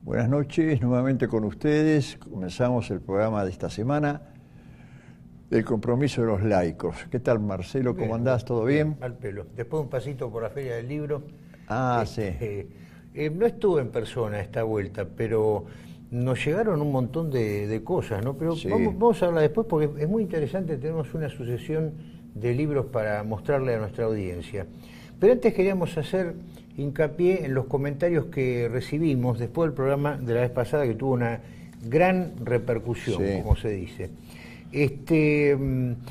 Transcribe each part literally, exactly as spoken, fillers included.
Buenas noches, nuevamente con ustedes. Comenzamos el programa de esta semana, El compromiso de los laicos. ¿Qué tal, Marcelo? ¿Cómo bien, andás? ¿Todo bien? bien? Al pelo. Después un pasito por la Feria del Libro. Ah, este, sí. Eh, eh, no estuve en persona esta vuelta, pero nos llegaron un montón de, de cosas, ¿no? Pero Sí. vamos, vamos a hablar después porque es muy interesante. Tenemos una sucesión de libros para mostrarle a nuestra audiencia. Pero antes queríamos hacer hincapié en los comentarios que recibimos después del programa de la vez pasada, que tuvo una gran repercusión, sí, como se dice. Este,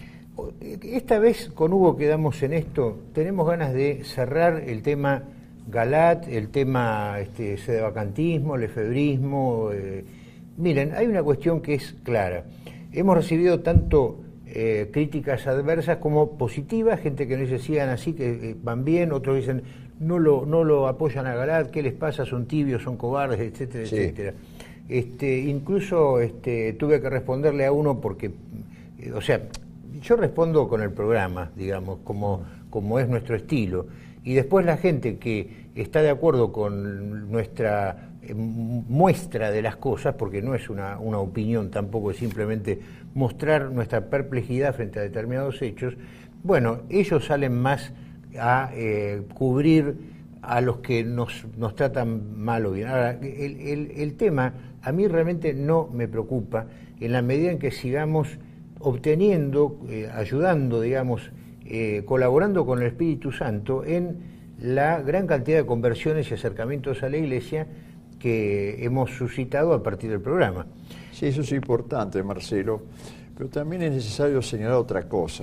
esta vez con Hugo quedamos en esto, tenemos ganas de cerrar el tema Galat, el tema este, sedevacantismo, lefebrismo. Eh. Miren, hay una cuestión que es clara. Hemos recibido tanto eh, críticas adversas como positivas, gente que nos decían así, que eh, van bien, otros dicen no lo, no lo apoyan a Galat, ¿qué les pasa? Son tibios, son cobardes, etcétera, sí. etcétera. Este, incluso este, tuve que responderle a uno porque, eh, o sea, yo respondo con el programa, digamos, como, como es nuestro estilo. Y después la gente que está de acuerdo con nuestra eh, muestra de las cosas, porque no es una, una opinión tampoco, es simplemente mostrar nuestra perplejidad frente a determinados hechos, bueno, ellos salen más a eh, cubrir a los que nos, nos tratan mal o bien. Ahora, el, el, el tema a mí realmente no me preocupa en la medida en que sigamos obteniendo, eh, ayudando, digamos, eh, colaborando con el Espíritu Santo en la gran cantidad de conversiones y acercamientos a la Iglesia que hemos suscitado a partir del programa. Sí, eso es importante, Marcelo, pero también es necesario señalar otra cosa.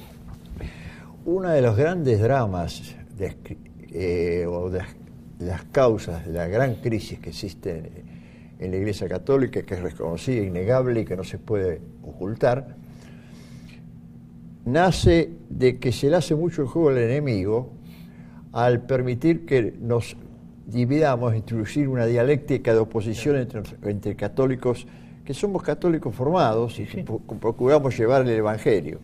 Uno de los grandes dramas de Eh, o de las, de las causas de la gran crisis que existe en, en la Iglesia Católica, que es reconocida, innegable y que no se puede ocultar, nace de que se le hace mucho el juego al enemigo al permitir que nos dividamos, introducir una dialéctica de oposición entre, entre católicos, que somos católicos formados y que procuramos llevar el Evangelio.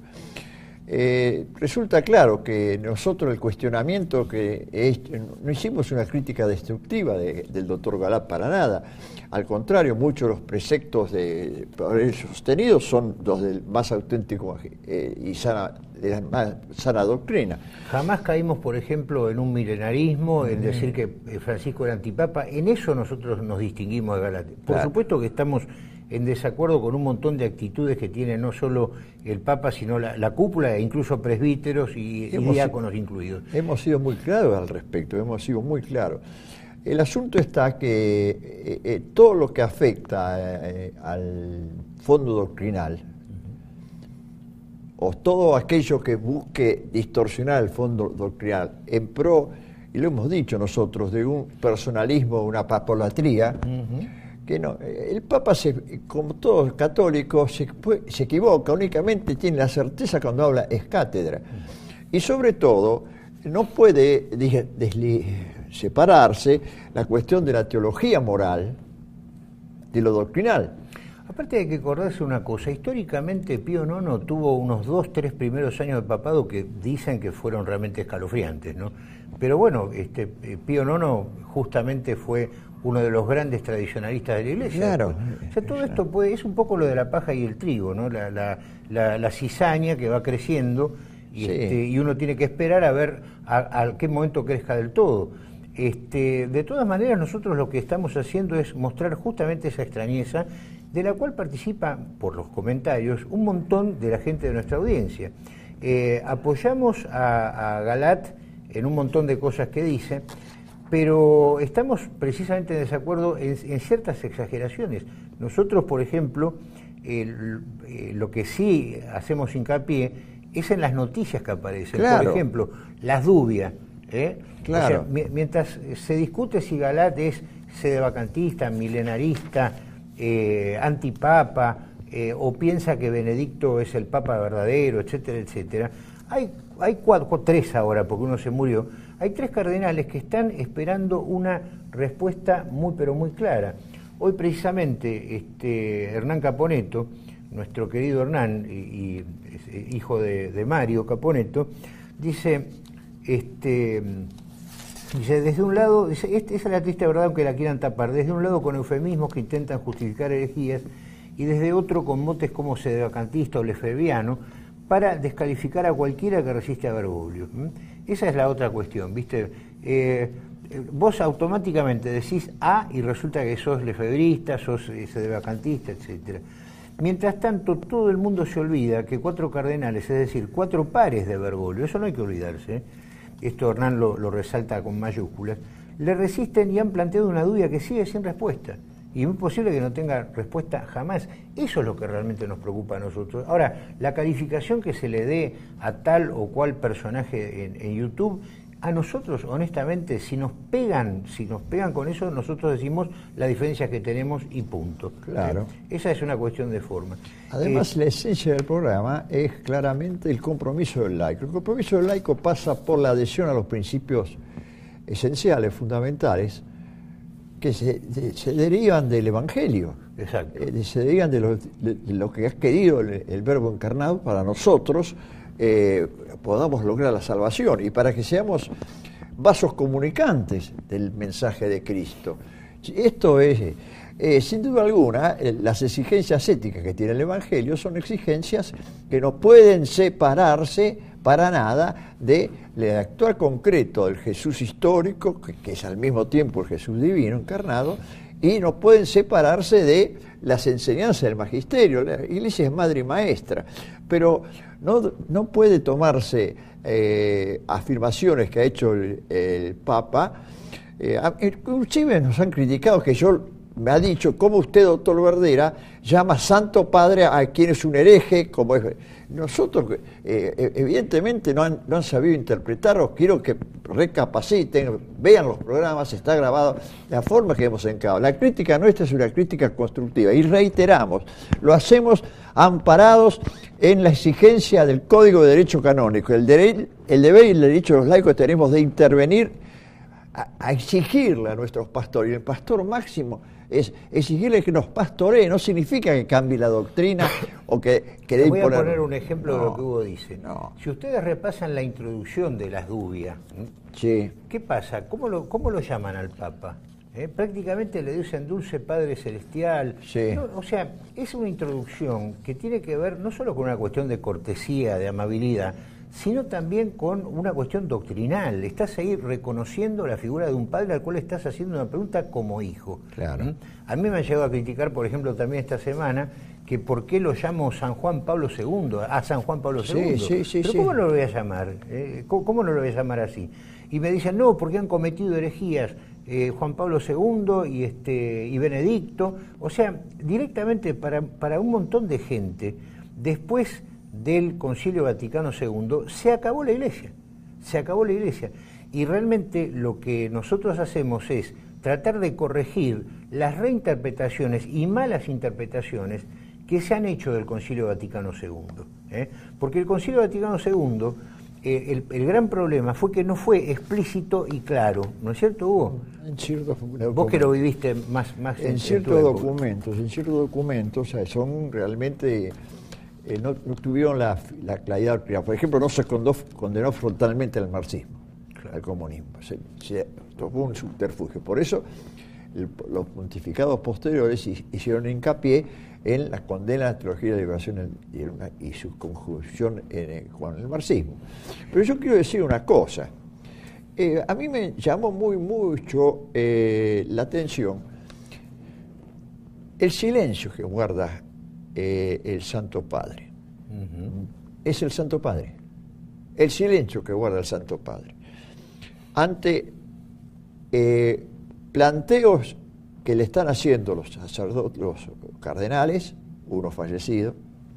Eh, resulta claro que nosotros el cuestionamiento que es, no hicimos una crítica destructiva de, del doctor Galat para nada, al contrario, muchos de los preceptos de, por él sostenidos son los del más auténtico eh, y sana, de la más sana doctrina. Jamás caímos, por ejemplo, en un milenarismo, en mm. decir que Francisco era antipapa. En eso nosotros nos distinguimos de Galat. Por claro. supuesto que estamos en desacuerdo con un montón de actitudes que tiene no solo el Papa, sino la, la cúpula e incluso presbíteros y, y diáconos incluidos. Hemos sido muy claros al respecto, hemos sido muy claros. El asunto está que eh, eh, todo lo que afecta eh, al fondo doctrinal, uh-huh. o todo aquello que busque distorsionar el fondo doctrinal en pro, y lo hemos dicho nosotros, de un personalismo, una papolatría, uh-huh. que no, el Papa, se, como todos católicos, se, se equivoca, únicamente tiene la certeza cuando habla es cátedra. Y sobre todo, no puede desli, separarse la cuestión de la teología moral de lo doctrinal. Aparte hay que acordarse una cosa, históricamente Pío nono tuvo unos dos, tres primeros años de papado que dicen que fueron realmente escalofriantes, ¿no? Pero bueno, este, Pío nono justamente fue uno de los grandes tradicionalistas de la Iglesia. Claro. O sea, todo esto puede, es un poco lo de la paja y el trigo, ¿no? La, la, la, la cizaña que va creciendo y, sí. este, y uno tiene que esperar a ver a, a qué momento crezca del todo. Este, de todas maneras, nosotros lo que estamos haciendo es mostrar justamente esa extrañeza de la cual participa, por los comentarios, un montón de la gente de nuestra audiencia. Eh, apoyamos a, a Galat en un montón de cosas que dice, pero estamos precisamente en desacuerdo en, en ciertas exageraciones. Nosotros, por ejemplo, el, eh, lo que sí hacemos hincapié es en las noticias que aparecen. Claro. Por ejemplo, las dubias. ¿eh? Claro. O sea, mi, mientras se discute si Galat es sedevacantista, milenarista, eh, antipapa, eh, o piensa que Benedicto es el papa verdadero, etcétera, etcétera, hay, hay cuatro, tres ahora, porque uno se murió. Hay tres cardenales que están esperando una respuesta muy pero muy clara. Hoy precisamente este, Hernán Caponeto, nuestro querido Hernán, y, y hijo de, de Mario Caponeto, dice, este, Dice, desde un lado, dice, esta es la triste verdad aunque la quieran tapar, desde un lado con eufemismos que intentan justificar herejías y desde otro con motes como sedevacantista o lefebviano para descalificar a cualquiera que resiste a Bergoglio. ¿Mm? Esa es la otra cuestión, ¿viste? Eh, vos automáticamente decís A y resulta que sos lefebrista, sos eh, sedevacantista, etcétera. Mientras tanto, todo el mundo se olvida que cuatro cardenales, es decir, cuatro pares de Bergoglio, eso no hay que olvidarse, ¿eh? Esto Hernán lo, lo resalta con mayúsculas, le resisten y han planteado una duda que sigue sin respuesta. Y es muy posible que no tenga respuesta jamás. Eso es lo que realmente nos preocupa a nosotros. Ahora, la calificación que se le dé a tal o cual personaje en, en YouTube, a nosotros, honestamente, si nos pegan, si nos pegan con eso, nosotros decimos la diferencia que tenemos y punto. Claro. ¿Eh? Esa es una cuestión de forma. Además, eh, la esencia del programa es claramente el compromiso del laico. El compromiso del laico pasa por la adhesión a los principios esenciales, fundamentales, que se, de, se derivan del Evangelio. Exacto. Eh, se derivan de lo, de, de lo que ha querido el, el Verbo encarnado para nosotros, eh, podamos lograr la salvación y para que seamos vasos comunicantes del mensaje de Cristo. Esto es, eh, sin duda alguna, eh, las exigencias éticas que tiene el Evangelio son exigencias que no pueden separarse para nada del actual concreto del Jesús histórico, que, que es al mismo tiempo el Jesús divino encarnado, y no pueden separarse de las enseñanzas del magisterio. La Iglesia es madre y maestra, pero no, no puede tomarse eh, afirmaciones que ha hecho el, el Papa. Eh, inclusive nos han criticado que yo me ha dicho cómo usted, doctor Verdera, llama Santo Padre a quien es un hereje, como es. Nosotros eh, evidentemente no han, no han sabido interpretarlo. Quiero que recapaciten, vean los programas, está grabado la forma que hemos encarado. La crítica nuestra es una crítica constructiva y reiteramos, lo hacemos amparados en la exigencia del Código de Derecho Canónico. El, deber, el deber y el derecho de los laicos tenemos de intervenir a, a exigirle a nuestros pastores. Y el pastor máximo es exigirle que nos pastoree, no significa que cambie la doctrina o que, que dé voy imponer. a poner un ejemplo no, de lo que Hugo dice. No. Si ustedes repasan la introducción de las dubias, sí. ¿qué pasa? ¿Cómo lo, cómo lo llaman al Papa? ¿Eh? Prácticamente le dicen Dulce Padre Celestial. Sí. No, o sea, es una introducción que tiene que ver no solo con una cuestión de cortesía, de amabilidad, sino también con una cuestión doctrinal. Estás ahí reconociendo la figura de un padre al cual estás haciendo una pregunta como hijo. Claro. ¿Mm? A mí me han llegado a criticar, por ejemplo, también esta semana, que por qué lo llamo San Juan Pablo segundo, a San Juan Pablo segundo. Sí, sí, sí, Pero sí. ¿cómo no lo voy a llamar? Eh, ¿cómo, ¿Cómo no lo voy a llamar así? Y me dicen, no, porque han cometido herejías eh, Juan Pablo segundo y, este, y Benedicto. O sea, directamente para, para un montón de gente, después del Concilio Vaticano segundo, se acabó la Iglesia, se acabó la Iglesia. Y realmente lo que nosotros hacemos es tratar de corregir las reinterpretaciones y malas interpretaciones que se han hecho del Concilio Vaticano segundo. ¿eh? Porque el Concilio Vaticano segundo, eh, el, el gran problema fue que no fue explícito y claro, ¿no es cierto, Hugo? En ciertos Vos que lo viviste más, más en, en, ciertos en tu época. documentos, en ciertos documentos, o sea, son realmente eh, no, no tuvieron la, la claridad. Por ejemplo, no se condenó, condenó frontalmente al marxismo, claro, al comunismo. Se, se tomó un subterfugio. Por eso el, los pontificados posteriores hicieron hincapié en la condena de la teología de la liberación y, una, y su conjunción en, con el marxismo. Pero yo quiero decir una cosa. Eh, a mí me llamó muy mucho eh, la atención el silencio que guarda eh, el Santo Padre. Uh-huh. Es el Santo Padre. El silencio que guarda el Santo Padre. Ante eh, planteos que le están haciendo los sacerdotes, los cardenales, uno fallecido,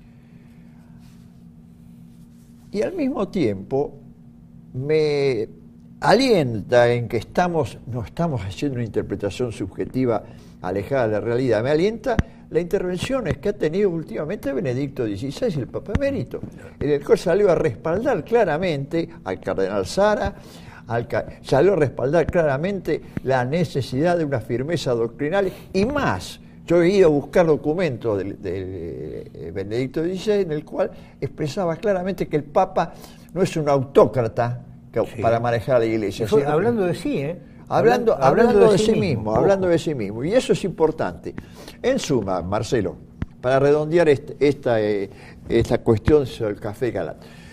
y al mismo tiempo me alienta en que estamos, no estamos haciendo una interpretación subjetiva alejada de la realidad, me alienta las intervenciones que ha tenido últimamente Benedicto dieciséis, el Papa Emérito, en el cual salió a respaldar claramente al cardenal Sara, al, salió a respaldar claramente la necesidad de una firmeza doctrinal y más. Yo he ido a buscar documentos de, de, de Benedicto dieciséis en el cual expresaba claramente que el Papa no es un autócrata, que, sí. para manejar a la iglesia. Fue, ¿sí? Hablando de sí, ¿eh? Hablando, hablando, hablando de, de sí mismo, mismo hablando de sí mismo. Y eso es importante. En suma, Marcelo, para redondear este, esta, eh, esta cuestión sobre el Café Galat,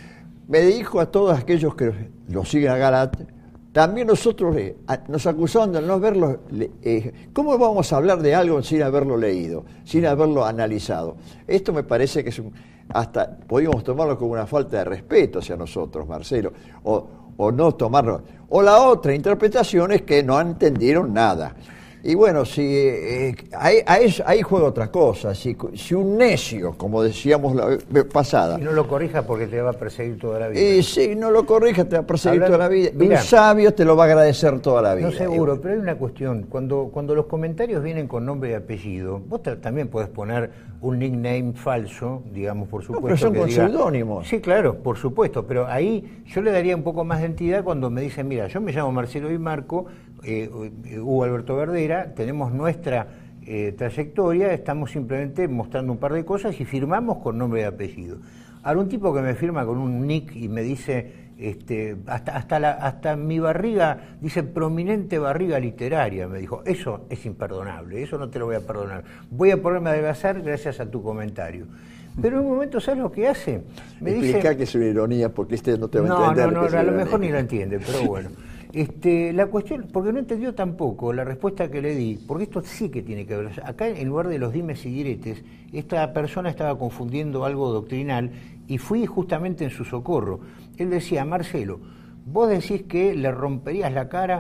me dirijo a todos aquellos que lo siguen a Galat. También nosotros eh, nos acusaban de no haberlo... Eh, ¿Cómo vamos a hablar de algo sin haberlo leído, sin haberlo analizado? Esto me parece que es un... Hasta podríamos tomarlo como una falta de respeto hacia nosotros, Marcelo, o, o no tomarlo. O la otra interpretación es que no entendieron nada. Y bueno, si eh, ahí, ahí, ahí juega otra cosa. Si, si un necio, como decíamos la vez pasada... Y no lo corrijas porque te va a perseguir toda la vida. Y si no lo corrijas te va a perseguir Hablando, toda la vida. Mirá, un sabio te lo va a agradecer toda la vida. No seguro, pero hay una cuestión. Cuando, cuando los comentarios vienen con nombre y apellido, vos también podés poner un nickname falso, digamos, por supuesto. No, pero son que con diga, seudónimos. Sí, claro, por supuesto. Pero ahí yo le daría un poco más de entidad cuando me dicen, mira, yo me llamo Marcelo Di Marco, eh, Hugo Alberto Verdera, tenemos nuestra eh, trayectoria, estamos simplemente mostrando un par de cosas y firmamos con nombre y apellido. Ahora, un tipo que me firma con un nick y me dice, este, hasta, hasta, la, hasta mi barriga, dice prominente barriga literaria, me dijo, eso es imperdonable, eso no te lo voy a perdonar. Voy a ponerme a adelgazar gracias a tu comentario. Pero en un momento, ¿sabes lo que hace? Me Explica dice, que es una ironía, porque este no te va no, a entender. No, no, no, a lo ironía. mejor ni lo entiende, pero bueno. Este, la cuestión, porque no entendió tampoco la respuesta que le di, porque esto sí que tiene que ver. Acá, en lugar de los dimes y diretes, esta persona estaba confundiendo algo doctrinal y fui justamente en su socorro. Él decía, Marcelo, vos decís que le romperías la cara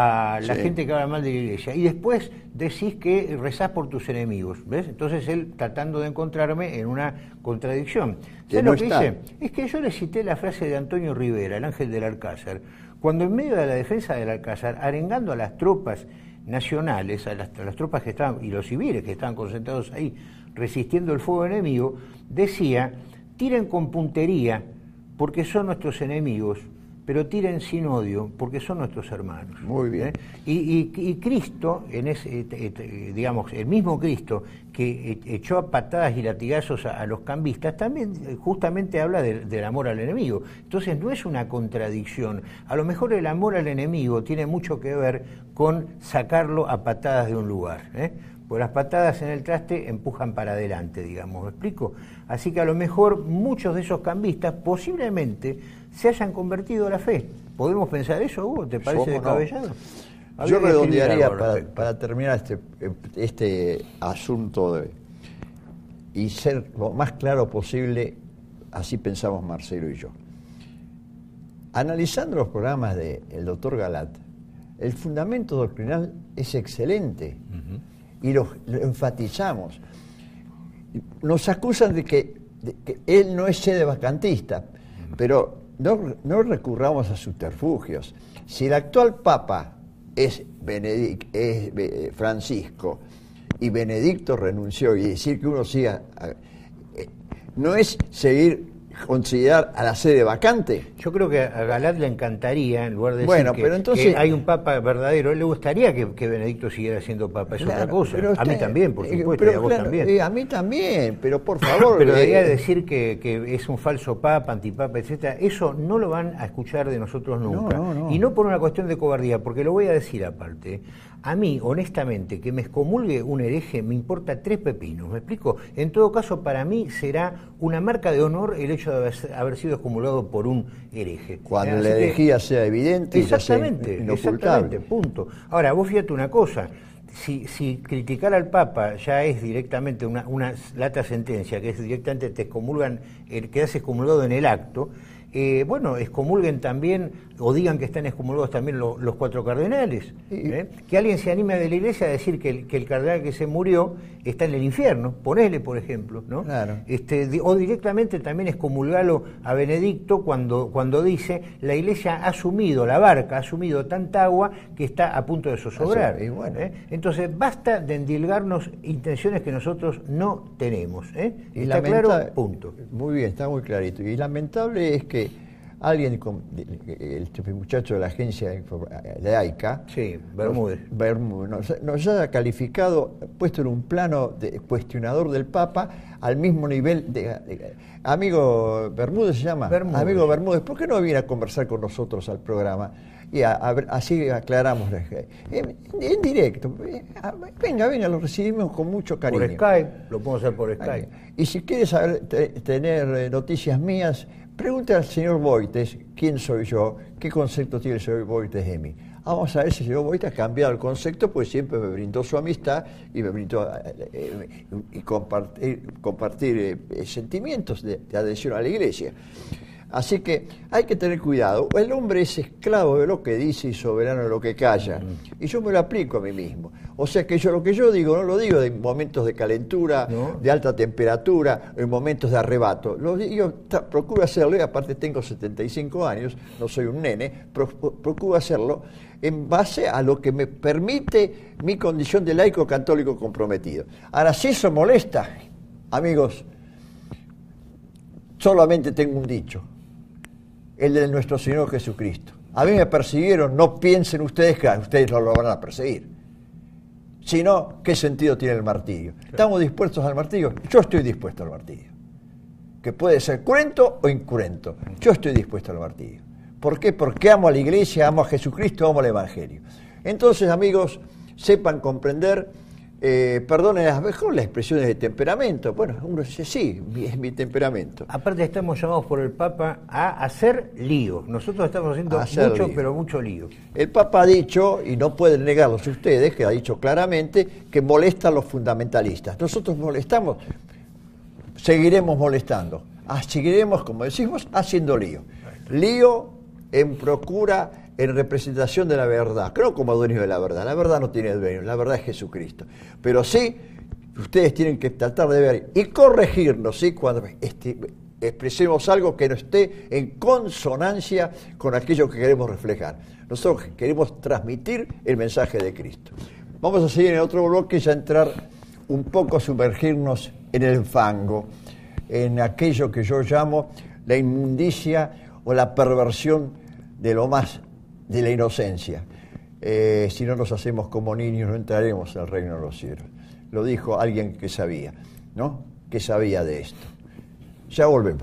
a la sí. gente que habla mal de la iglesia y después decís que rezás por tus enemigos, ¿ves? Entonces él tratando de encontrarme en una contradicción. ¿Sabes no lo que está? dice? Es que yo le cité la frase de Antonio Rivera, el ángel del Alcázar, cuando en medio de la defensa del Alcázar, arengando a las tropas nacionales, a las, a las tropas que estaban, y los civiles que estaban concentrados ahí, resistiendo el fuego enemigo, decía, tiren con puntería porque son nuestros enemigos, pero tiren sin odio porque son nuestros hermanos. Muy bien. ¿Eh? Y, y, y Cristo, en ese, digamos, el mismo Cristo que echó a patadas y latigazos a, a los cambistas, también justamente habla de, del amor al enemigo. Entonces no es una contradicción. A lo mejor el amor al enemigo tiene mucho que ver con sacarlo a patadas de un lugar, ¿eh? Pues las patadas en el traste empujan para adelante, digamos, ¿me explico? Así que a lo mejor muchos de esos cambistas posiblemente se hayan convertido a la fe. ¿Podemos pensar eso, Hugo? ¿Te parece descabellado? No. Yo redondearía para, para terminar este, este asunto de, y ser lo más claro posible, así pensamos Marcelo y yo. Analizando los programas del doctor Galat, el fundamento doctrinal es excelente. Uh-huh. Y lo, lo enfatizamos. Nos acusan de que, de que él no es sedevacantista, pero no, no recurramos a subterfugios. Si el actual Papa es, Benedict, es Francisco y Benedicto renunció, y decir que uno siga, eh, no es seguir considerar a la sede vacante. Yo creo que a Galat le encantaría, en lugar de decir bueno, que, pero entonces, que hay un papa verdadero, le gustaría que, que Benedicto siguiera siendo papa, es claro, otra cosa. Usted, a mí también, por supuesto, pero, y a vos claro, también. Eh, a mí también, pero por favor. Pero debería eh, decir que, que es un falso papa, antipapa, etcétera. Eso no lo van a escuchar de nosotros nunca. No, no, no. Y no por una cuestión de cobardía, porque lo voy a decir aparte. A mí, honestamente, que me excomulgue un hereje me importa tres pepinos, ¿me explico? En todo caso, para mí será una marca de honor el hecho de haber, haber sido excomulgado por un hereje. Cuando ¿Eh? la herejía que, sea evidente exactamente, y sea inocultable. Exactamente, punto. Ahora, vos fíjate una cosa, si, si criticar al Papa ya es directamente una, una lata sentencia, que es directamente te excomulgan, el, quedás excomulgado en el acto, eh, bueno, excomulguen también, o digan que están excomulgados también lo, los cuatro cardenales. ¿eh? Que alguien se anime de la iglesia a decir que el, que el cardenal que se murió está en el infierno, ponele, por ejemplo, ¿no? Claro. Este, o directamente también excomulgalo a Benedicto cuando, cuando dice la iglesia ha asumido, la barca ha asumido tanta agua que está a punto de zozobrar. Y bueno. ¿eh? Entonces, basta de endilgarnos intenciones que nosotros no tenemos. ¿eh? Y ¿Está lamenta- claro? Punto. Muy bien, está muy clarito. Y lamentable es que alguien, con, el muchacho de la agencia de AICA, sí, Bermúdez, nos, Bermúdez nos, nos haya calificado, puesto en un plano de cuestionador del Papa, al mismo nivel de... de amigo Bermúdez se llama, Bermúdez. Amigo Bermúdez, ¿por qué no viene a conversar con nosotros al programa? Y a, a, así aclaramos en, en directo. Venga, venga, lo recibimos con mucho cariño. Por Skype, lo podemos hacer por Skype. Y si quieres saber, te, tener noticias mías, pregunta al señor Boites quién soy yo, qué concepto tiene el señor Boites de mí. Vamos a ver si el señor Boites ha cambiado el concepto, pues siempre me brindó su amistad y me brindó eh, y compartir, compartir eh, sentimientos de, de adhesión a la Iglesia. Así que hay que tener cuidado. El hombre es esclavo de lo que dice y soberano de lo que calla. Mm. Y yo me lo aplico a mí mismo. O sea que yo lo que yo digo, no lo digo en momentos de calentura, ¿no?, de alta temperatura, en momentos de arrebato. Lo, yo ta, procuro hacerlo, y aparte tengo setenta y cinco años, no soy un nene, pro, procuro hacerlo en base a lo que me permite mi condición de laico católico comprometido. Ahora, si eso molesta, amigos, solamente tengo un dicho. El de nuestro Señor Jesucristo. A mí me persiguieron, no piensen ustedes que a ustedes no lo van a perseguir. Sino, ¿qué sentido tiene el martirio? Claro. ¿Estamos dispuestos al martirio? Yo estoy dispuesto al martirio. Que puede ser cruento o incruento. Yo estoy dispuesto al martirio. ¿Por qué? Porque amo a la Iglesia, amo a Jesucristo, amo al Evangelio. Entonces, amigos, sepan comprender... Eh, perdonen a mejor las expresiones de temperamento. Bueno, uno dice, sí, es mi temperamento. Aparte estamos llamados por el Papa a hacer lío. Nosotros estamos haciendo hacer mucho, lío. pero mucho lío. El Papa ha dicho, y no pueden negarlos ustedes, que ha dicho claramente que molesta a los fundamentalistas. Nosotros molestamos, seguiremos molestando. Ah, seguiremos, como decimos, haciendo lío. Lío en procura... en representación de la verdad, creo como dueño de la verdad. La verdad no tiene dueño, la verdad es Jesucristo. Pero sí, ustedes tienen que tratar de ver y corregirnos, ¿sí?, cuando este, expresemos algo que no esté en consonancia con aquello que queremos reflejar. Nosotros queremos transmitir el mensaje de Cristo. Vamos a seguir en otro bloque y ya entrar un poco, sumergirnos en el fango, en aquello que yo llamo la inmundicia o la perversión de lo más de la inocencia. Eh, si no nos hacemos como niños, no entraremos al reino de los cielos. Lo dijo alguien que sabía, ¿no? Que sabía de esto. Ya volvemos.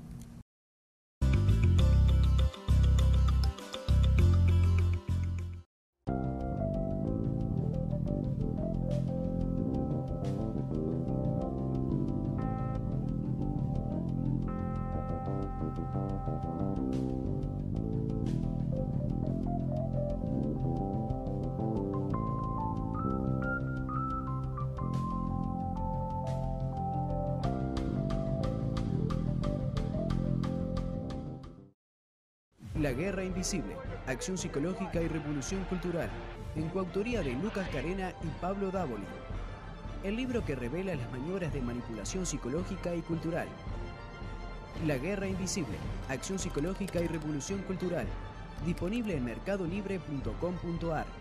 La Guerra Invisible, Acción Psicológica y Revolución Cultural, en coautoría de Lucas Carena y Pablo Dávoli. El libro que revela las maniobras de manipulación psicológica y cultural. La Guerra Invisible, Acción Psicológica y Revolución Cultural, disponible en mercado libre punto com punto a r.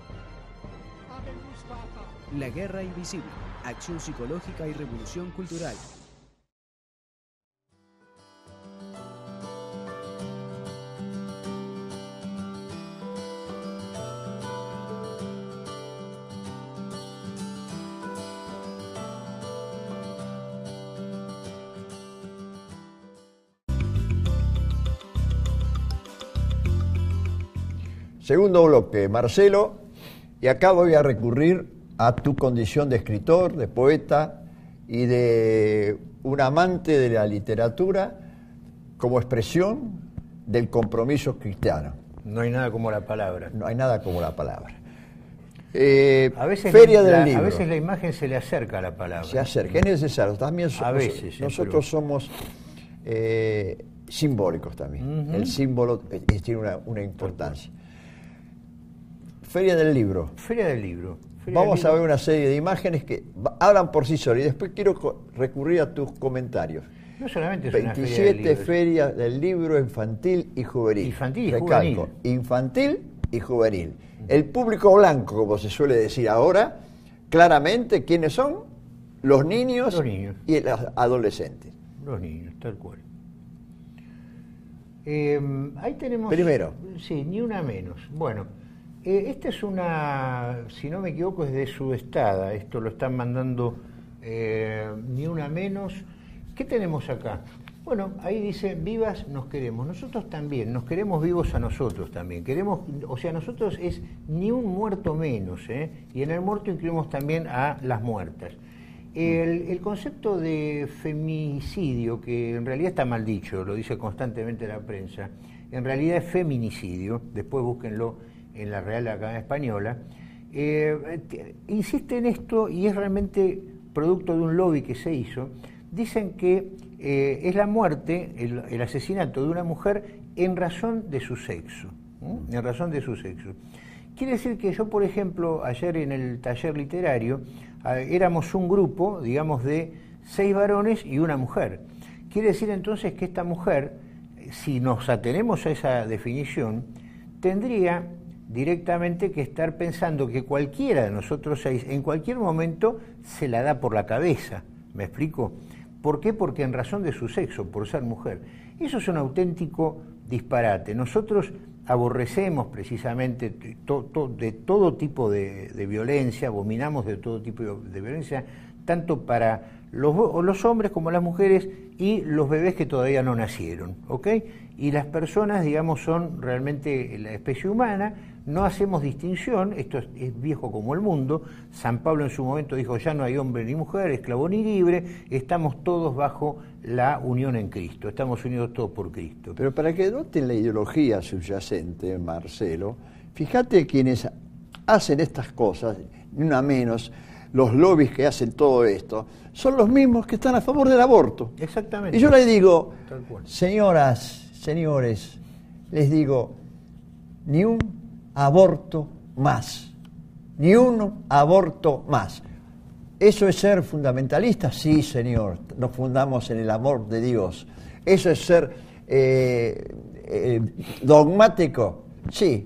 La Guerra Invisible, Acción Psicológica y Revolución Cultural. Segundo bloque, Marcelo, y acá voy a recurrir a tu condición de escritor, de poeta y de un amante de la literatura como expresión del compromiso cristiano. No hay nada como la palabra. No hay nada como la palabra. Eh, a veces Feria la, del Libro. A veces la imagen se le acerca a la palabra. Se acerca, es necesario. También somos, a veces, nosotros somos eh, simbólicos también. Uh-huh. El símbolo eh, tiene una, una importancia. Feria del Libro. Feria del Libro. Feria Vamos del libro. a ver una serie de imágenes que hablan por sí solas y después quiero recurrir a tus comentarios. No solamente es veintisiete una feria del, Feria del Libro infantil y juvenil. Infantil y Recalco, juvenil. Infantil y juvenil. El público blanco, como se suele decir ahora, claramente, ¿quiénes son? Los niños, los niños. y los adolescentes. Los niños, tal cual. Eh, ahí tenemos... Primero. Sí, ni una menos. Bueno, eh, esta es una, si no me equivoco, es de Sudestada. Esto lo están mandando eh, ni una menos. ¿Qué tenemos acá? Bueno, ahí dice, vivas nos queremos. Nosotros también, nos queremos vivos a nosotros también. Queremos, o sea, nosotros es ni un muerto menos, ¿eh? Y en el muerto incluimos también a las muertas. El, el concepto de femicidio, que en realidad está mal dicho, lo dice constantemente la prensa, en realidad es feminicidio, después búsquenlo en la Real Academia Española, eh, insiste en esto y es realmente producto de un lobby que se hizo. Dicen que eh, es la muerte, el, el asesinato de una mujer en razón de su sexo, ¿eh? en razón de su sexo. Quiere decir que yo, por ejemplo, ayer en el taller literario, eh, éramos un grupo, digamos, de seis varones y una mujer. Quiere decir entonces que esta mujer, si nos atenemos a esa definición, tendría directamente que estar pensando que cualquiera de nosotros seis, en cualquier momento, se la da por la cabeza. ¿Me explico? ¿Por qué? Porque en razón de su sexo, por ser mujer. Eso es un auténtico disparate. Nosotros aborrecemos precisamente to, to, de todo tipo de, de violencia, abominamos de todo tipo de violencia, tanto para los, los hombres como las mujeres y los bebés que todavía no nacieron, ¿ok? Y las personas, digamos, son realmente la especie humana, no hacemos distinción, esto es, es viejo como el mundo. San Pablo en su momento dijo, ya no hay hombre ni mujer, esclavo ni libre, estamos todos bajo la unión en Cristo, estamos unidos todos por Cristo. Pero para que noten la ideología subyacente, Marcelo, fíjate quienes hacen estas cosas, ni una menos, los lobbies que hacen todo esto, son los mismos que están a favor del aborto. Exactamente. Y yo les digo, señoras, señores, les digo, ni un aborto más, ni un aborto más. ¿Eso es ser fundamentalista? Sí, señor, nos fundamos en el amor de Dios. ¿Eso es ser eh, eh, dogmático? Sí,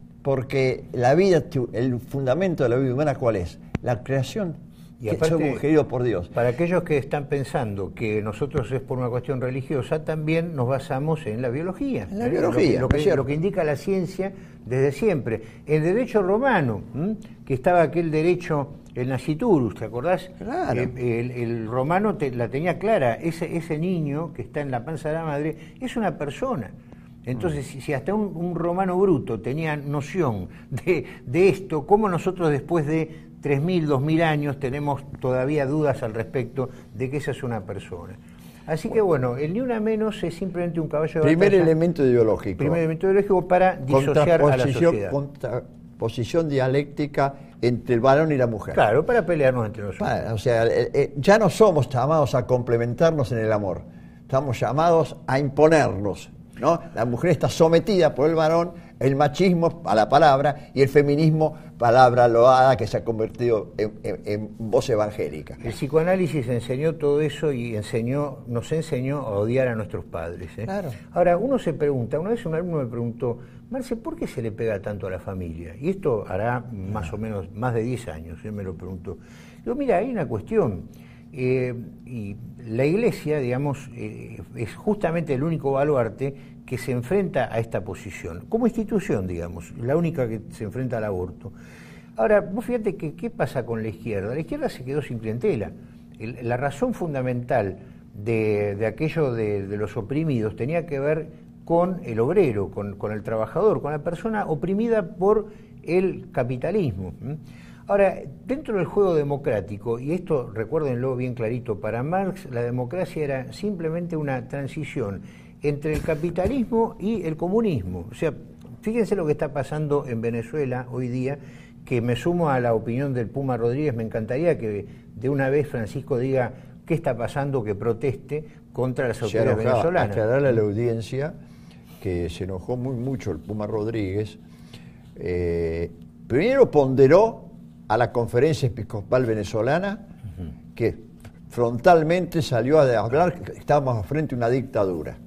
porque la vida, el fundamento de la vida humana, ¿cuál es? La creación. Y aparte, somos queridos por Dios. Para aquellos que están pensando que nosotros es por una cuestión religiosa, también nos basamos en la biología. En la ¿eh? biología. Lo que, lo, que, lo que indica la ciencia desde siempre. El derecho romano, ¿m? que estaba aquel derecho, el nasciturus, ¿te acordás? Claro. Eh, el, el romano te, la tenía clara. Ese, ese niño que está en la panza de la madre es una persona. Entonces, si, si hasta un, un romano bruto tenía noción de, de esto, ¿cómo nosotros después de tres mil, dos mil años tenemos todavía dudas al respecto de que esa es una persona? Así que bueno, el ni una menos es simplemente un caballo de batalla. Primer elemento ideológico. Primer elemento ideológico para disociar a la sociedad. Contraposición dialéctica entre el varón y la mujer. Claro, para pelearnos entre nosotros. Ah, o sea, eh, eh, ya no somos llamados a complementarnos en el amor, estamos llamados a imponernos, ¿no? La mujer está sometida por el varón, el machismo a la palabra y el feminismo, palabra loada que se ha convertido en, en, en voz evangélica. El psicoanálisis enseñó todo eso y enseñó, nos enseñó a odiar a nuestros padres, ¿eh? Claro. Ahora, uno se pregunta, una vez un alumno me preguntó, Marce, ¿por qué se le pega tanto a la familia? Y esto hará más o menos más de diez años, él me lo preguntó. Digo, mira, hay una cuestión. Eh, y la Iglesia, digamos, eh, es justamente el único baluarte que se enfrenta a esta posición, como institución, digamos, la única que se enfrenta al aborto. Ahora, vos fíjate que qué pasa con la izquierda. La izquierda se quedó sin clientela. El, la razón fundamental de, de aquello de, de los oprimidos tenía que ver con el obrero, con, con el trabajador, con la persona oprimida por el capitalismo. Ahora, dentro del juego democrático, y esto recuérdenlo bien clarito, para Marx la democracia era simplemente una transición entre el capitalismo y el comunismo. O sea, fíjense lo que está pasando en Venezuela hoy día, que me sumo a la opinión del Puma Rodríguez. Me encantaría que de una vez Francisco diga qué está pasando, que proteste contra las autoridades venezolanas. Aclararle a la audiencia que se enojó muy mucho el Puma Rodríguez. Eh, primero ponderó a la Conferencia Episcopal Venezolana, uh-huh. que frontalmente salió a hablar que estábamos frente a una dictadura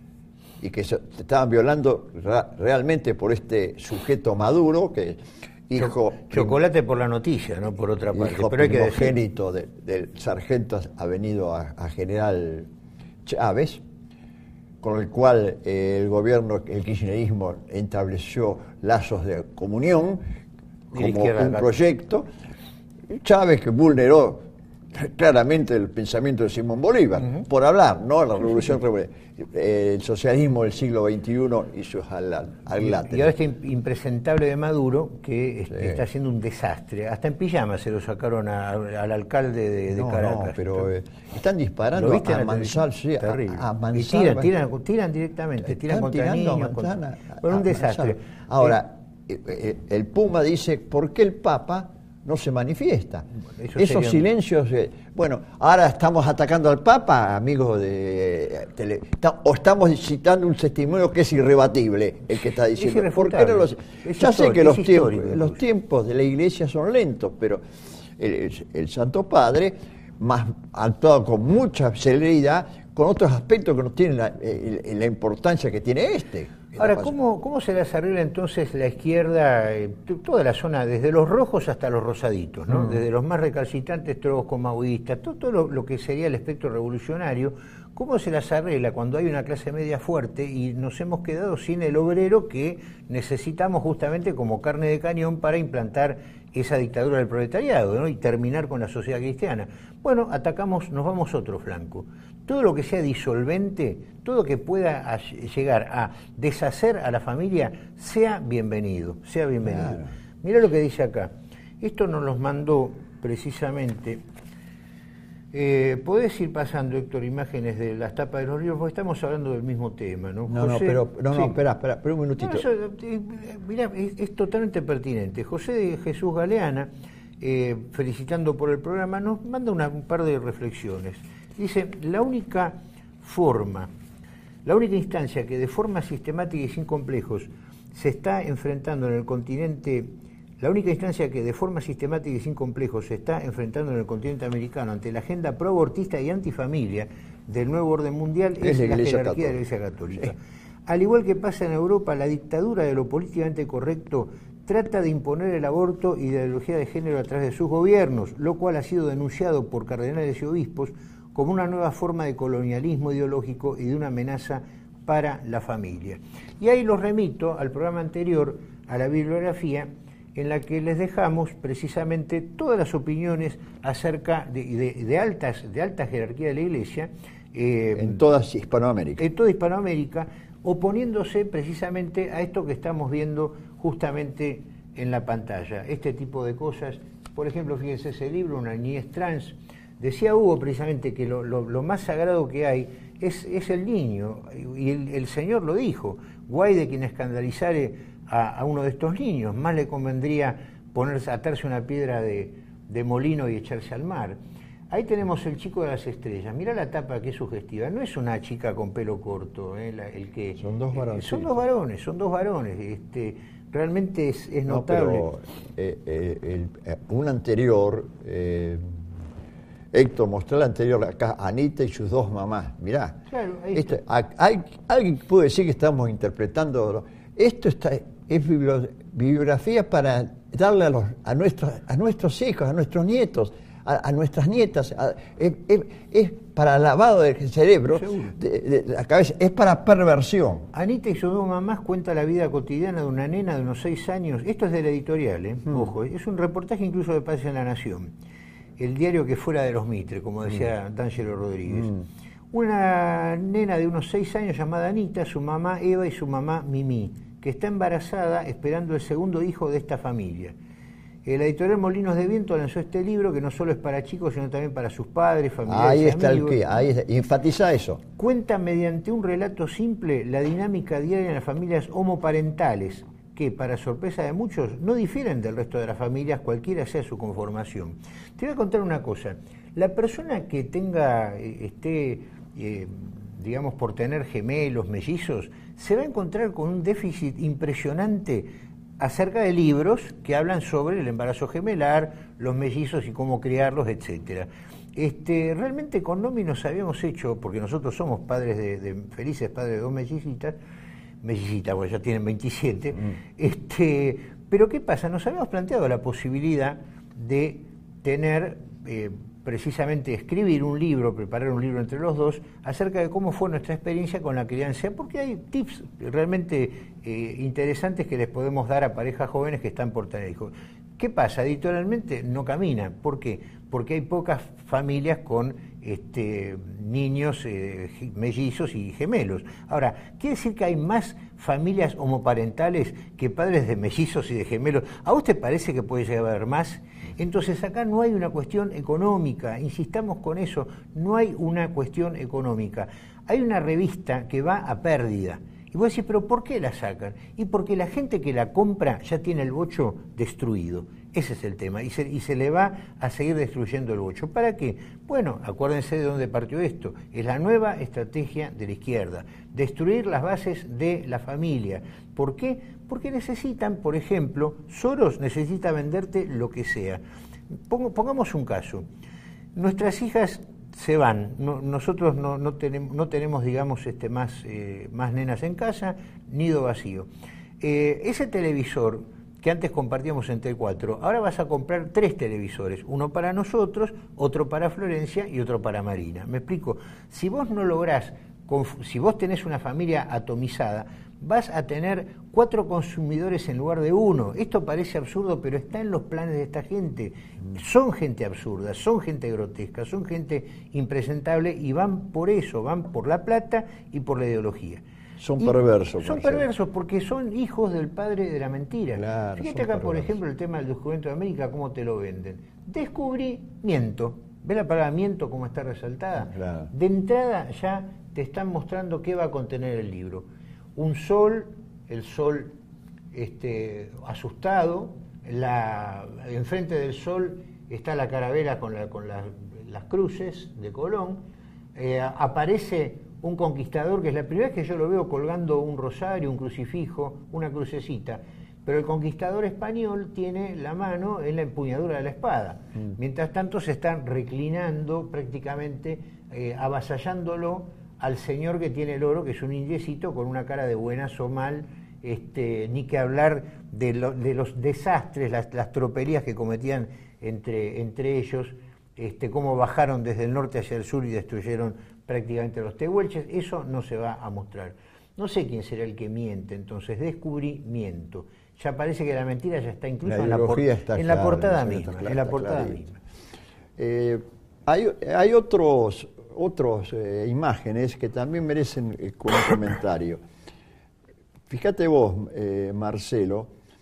y que se estaban violando ra- realmente por este sujeto Maduro, que hijo... Chocolate por la noticia, no por otra parte. Hijo pero hay que primogénito de, del sargento avenido a, a general Chávez. con el cual eh, el gobierno, el kirchnerismo, estableció lazos de comunión como un proyecto. Chávez, que vulneró claramente el pensamiento de Simón Bolívar, uh-huh. por hablar, ¿no? La revolución, eh, el socialismo del siglo veintiuno y sus atláteres. Y ahora este impresentable de Maduro, que sí. está haciendo un desastre. Hasta en pijama se lo sacaron a, al alcalde de, de no, Caracas. No, pero eh, están disparando a Manzal, sí, a, a Manzal. Y tiran, tiran, tiran directamente, tiran contra niños. Contra, a, con un desastre. Ahora, eh, eh, el Puma dice, ¿por qué el Papa no se manifiesta? Eso Esos sería... silencios, eh, bueno, ahora estamos atacando al Papa, amigos de tele, está, o estamos citando un testimonio que es irrebatible, el que está diciendo. ¿Por qué no lo, ya sé que los tiempos, los tiempos de la Iglesia son lentos, pero el, el, el Santo Padre más, ha actuado con mucha celeridad, con otros aspectos que no tienen la, eh, la importancia que tiene este. Ahora, ¿cómo, ¿cómo se les arregla entonces la izquierda, eh, toda la zona, desde los rojos hasta los rosaditos, ¿no? Mm. Desde los más recalcitrantes trozos, maoístas, todo, todo lo, lo que sería el espectro revolucionario? ¿Cómo se las arregla cuando hay una clase media fuerte y nos hemos quedado sin el obrero que necesitamos justamente como carne de cañón para implantar esa dictadura del proletariado, ¿no? Y terminar con la sociedad cristiana? Bueno, atacamos, nos vamos a otro flanco. Todo lo que sea disolvente, todo lo que pueda a, llegar a deshacer a la familia, sea bienvenido, sea bienvenido. Claro. Mirá lo que dice acá. Esto nos los mandó precisamente. Eh, podés ir pasando, Héctor, imágenes de las tapas de los libros, porque estamos hablando del mismo tema, ¿no? No, José, no, pero, no, sí. no, espera, espera, espera un minutito. No, eso, eh, mirá, es, es totalmente pertinente. José de Jesús Galeana, eh, felicitando por el programa, nos manda una, un par de reflexiones. Dice, la única forma, la única instancia que de forma sistemática y sin complejos se está enfrentando en el continente, la única instancia que de forma sistemática y sin complejos se está enfrentando en el continente americano ante la agenda pro-abortista y antifamilia del nuevo orden mundial es, es la, la jerarquía de la Iglesia Católica. Sí. Al igual que pasa en Europa, la dictadura de lo políticamente correcto trata de imponer el aborto y la ideología de género a través de sus gobiernos, lo cual ha sido denunciado por cardenales y obispos como una nueva forma de colonialismo ideológico y de una amenaza para la familia. Y ahí los remito al programa anterior, a la bibliografía, en la que les dejamos precisamente todas las opiniones acerca de, de, de, altas, de alta jerarquía de la Iglesia. Eh, en toda Hispanoamérica. En toda Hispanoamérica, oponiéndose precisamente a esto que estamos viendo justamente en la pantalla. Este tipo de cosas, por ejemplo, fíjense ese libro, Una niñez trans. Decía Hugo precisamente que lo, lo, lo más sagrado que hay es, es el niño, y el, el Señor lo dijo, guay de quien escandalizare a, a uno de estos niños, más le convendría ponerse, atarse una piedra de, de molino y echarse al mar. Ahí tenemos el chico de las estrellas, mirá la tapa que es sugestiva, no es una chica con pelo corto, eh, la, el que son dos varones, eh, son dos varones, son dos varones, este, realmente es, es notable. No, pero, eh, eh, el, eh, un anterior... Eh, Héctor, mostró la anterior acá, Anita y sus dos mamás. Mirá, claro, este, hay, alguien puede decir que estamos interpretando. Esto está, es bibliografía para darle a, los, a, nuestros, a nuestros hijos, a nuestros nietos, a, a nuestras nietas. A, es, es, es para lavado del cerebro, de, de la cabeza, es para perversión. Anita y sus dos mamás cuenta la vida cotidiana de una nena de unos seis años. Esto es de la editorial, ¿eh? Mm. Ojo, es un reportaje incluso de Paz en la Nación. El diario que fuera de los Mitre, como decía mm. D'Angelo Rodríguez. Mm. Una nena de unos seis años llamada Anita, su mamá Eva y su mamá Mimi, que está embarazada esperando el segundo hijo de esta familia. La editorial Molinos de Viento lanzó este libro que no solo es para chicos, sino también para sus padres, familiares ahí y está amigos. El que, ahí está, enfatiza eso. Cuenta mediante un relato simple la dinámica diaria en las familias homoparentales, que, para sorpresa de muchos, no difieren del resto de las familias, cualquiera sea su conformación. Te voy a contar una cosa. La persona que tenga, esté, eh, digamos, por tener gemelos, mellizos, se va a encontrar con un déficit impresionante acerca de libros que hablan sobre el embarazo gemelar, los mellizos y cómo criarlos, etcétera. Este, realmente con Nomi nos habíamos hecho, porque nosotros somos padres de, de felices padres de dos mellicitas, mellicitas, porque ya tienen veintisiete, mm. este, pero ¿qué pasa? Nos habíamos planteado la posibilidad de tener eh, precisamente escribir un libro, preparar un libro entre los dos, acerca de cómo fue nuestra experiencia con la crianza, porque hay tips realmente eh, interesantes que les podemos dar a parejas jóvenes que están por tener hijos. ¿Qué pasa? Editorialmente no camina. ¿Por qué? Porque hay pocas familias con este, niños eh, mellizos y gemelos. Ahora, ¿quiere decir que hay más familias homoparentales que padres de mellizos y de gemelos? ¿A usted parece que puede llegar a haber más? Entonces acá no hay una cuestión económica, insistamos con eso, no hay una cuestión económica. Hay una revista que va a pérdida. Y vos decís, ¿pero por qué la sacan? Y porque la gente que la compra ya tiene el bocho destruido. Ese es el tema. Y se, y se le va a seguir destruyendo el bocho. ¿Para qué? Bueno, acuérdense de dónde partió esto. Es la nueva estrategia de la izquierda. Destruir las bases de la familia. ¿Por qué? Porque necesitan, por ejemplo, Soros necesita venderte lo que sea. Pongo, pongamos un caso. Nuestras hijas se van, no, nosotros no, no, tenemos, no tenemos, digamos, este, más, eh, más nenas en casa, nido vacío. Eh, ese televisor que antes compartíamos entre cuatro, ahora vas a comprar tres televisores, uno para nosotros, otro para Florencia y otro para Marina. ¿Me explico? Si vos no lográs, si vos tenés una familia atomizada, vas a tener cuatro consumidores en lugar de uno. Esto parece absurdo, pero está en los planes de esta gente. Son gente absurda, son gente grotesca, son gente impresentable y van por eso, van por la plata y por la ideología. Son y perversos. Son perversos porque son hijos del padre de la mentira. Claro, fíjate acá, perversos. por ejemplo, el tema del descubrimiento de América, cómo te lo venden. Descubrimiento. ¿Ve la palabra miento cómo está resaltada? Claro. De entrada ya te están mostrando qué va a contener el libro. Un sol, el sol este, asustado, la, enfrente del sol está la carabela con, la, con la, las cruces de Colón, eh, aparece un conquistador, que es la primera vez que yo lo veo colgando un rosario, un crucifijo, una crucecita, pero el conquistador español tiene la mano en la empuñadura de la espada. Mm. Mientras tanto se están reclinando prácticamente, eh, avasallándolo al señor que tiene el oro, que es un indiecito con una cara de buenas o mal, este, ni que hablar de, lo, de los desastres, las, las tropelías que cometían entre, entre ellos, este, cómo bajaron desde el norte hacia el sur y destruyeron prácticamente los tehuelches. Eso no se va a mostrar. No sé quién será el que miente, entonces, descubrimiento. Ya parece que la mentira ya está incluso la en, la, por, en la portada misma. En la portada misma. Eh, hay, hay otros... otras eh, imágenes que también merecen eh, un comentario. Fíjate vos, eh, Marcelo,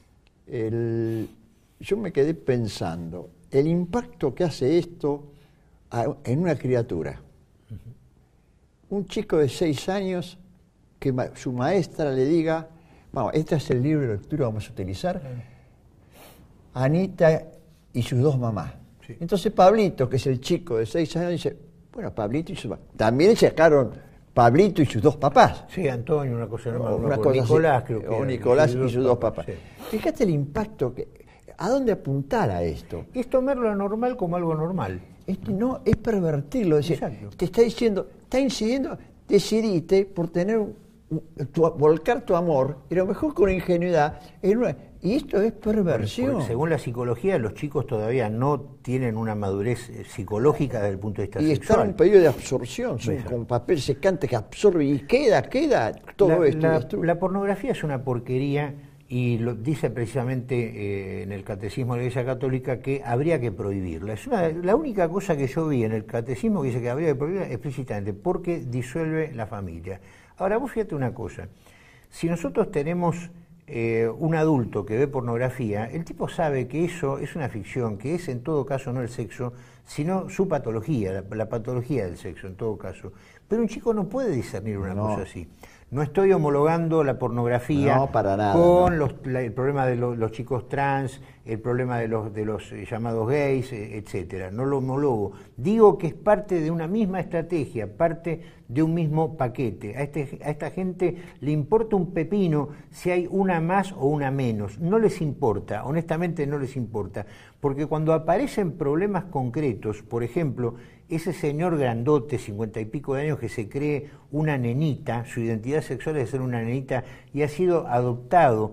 el, yo me quedé pensando, el impacto que hace esto a, en una criatura. Uh-huh. Un chico de seis años que ma, su maestra le diga, vamos, este es el libro de lectura que vamos a utilizar, uh-huh. Anita y sus dos mamás. Sí. Entonces Pablito, que es el chico de seis años, dice, bueno, Pablito y sus papás. También sacaron Pablito y sus dos papás. Sí, Antonio, una cosa normal. Una cosa Nicolás, así, creo que o era, Nicolás y sus, y sus dos papás. Sí. Fíjate el impacto que... ¿A dónde apuntar a esto? Es tomar lo normal como algo normal. Esto no, es pervertirlo. Es decir, te está diciendo, está incidiendo, decidiste por tener, tu, volcar tu amor, y lo mejor con ingenuidad, en una, y esto es perversión. Porque según la psicología, los chicos todavía no tienen una madurez psicológica desde el punto de vista y sexual. Y están en un periodo de absorción, son Exacto. con papel secante que absorbe y queda, queda todo la, esto. La, la pornografía es una porquería y lo dice precisamente eh, en el Catecismo de la Iglesia Católica que habría que prohibirla. Es una, la única cosa que yo vi en el Catecismo que dice que habría que prohibirla explícitamente porque disuelve la familia. Ahora, vos fíjate una cosa, si nosotros tenemos eh, un adulto que ve pornografía, el tipo sabe que eso es una ficción, que es en todo caso no el sexo, sino su patología, la, la patología del sexo en todo caso. Pero un chico no puede discernir una no. cosa así. No estoy homologando la pornografía no, para nada, con no. los, la, el problema de lo, los chicos trans, el problema de los, de los eh, llamados gays, eh, etcétera. No lo homologo. Digo que es parte de una misma estrategia, parte de un mismo paquete. A, este, a esta gente le importa un pepino si hay una más o una menos. No les importa, honestamente no les importa. Porque cuando aparecen problemas concretos, por ejemplo, ese señor grandote, cincuenta y pico de años, que se cree una nenita, su identidad sexual es ser una nenita, y ha sido adoptado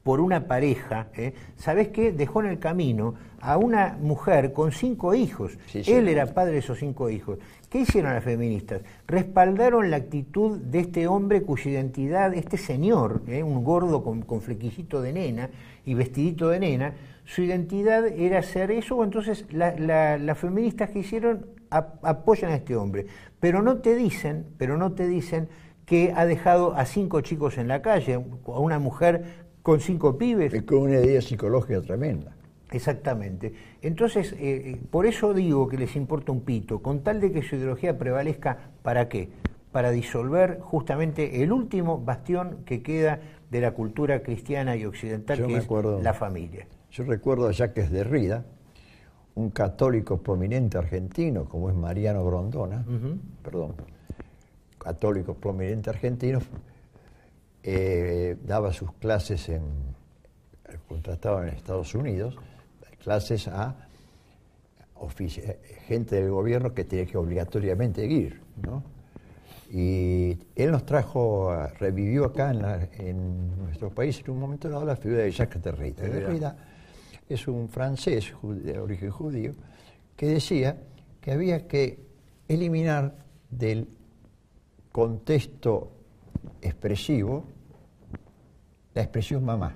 por una pareja, ¿eh? ¿Sabés qué? Dejó en el camino a una mujer con cinco hijos. Sí, sí. Él era padre de esos cinco hijos. ¿Qué hicieron las feministas? Respaldaron la actitud de este hombre cuya identidad, este señor, ¿eh? un gordo con, con flequillito de nena y vestidito de nena, su identidad era ser eso, entonces las la, la feministas que hicieron a, apoyan a este hombre. Pero no te dicen, pero no te dicen que ha dejado a cinco chicos en la calle, a una mujer con cinco pibes. Es con una idea psicológica tremenda. Exactamente. Entonces, eh, por eso digo que les importa un pito, con tal de que su ideología prevalezca, ¿para qué? Para disolver justamente el último bastión que queda de la cultura cristiana y occidental, Yo que me es acuerdo, la familia. Yo recuerdo a Jacques Derrida, un católico prominente argentino, como es Mariano Grondona, uh-huh. perdón, católico prominente argentino, eh, daba sus clases en, contratado en Estados Unidos, clases a ofici- gente del gobierno que tiene que obligatoriamente ir, ¿no? Y él nos trajo, revivió acá en, la, en nuestro país en un momento dado la figura de Jacques Derrida. Derrida es un francés de origen judío que decía que había que eliminar del contexto expresivo la expresión mamá,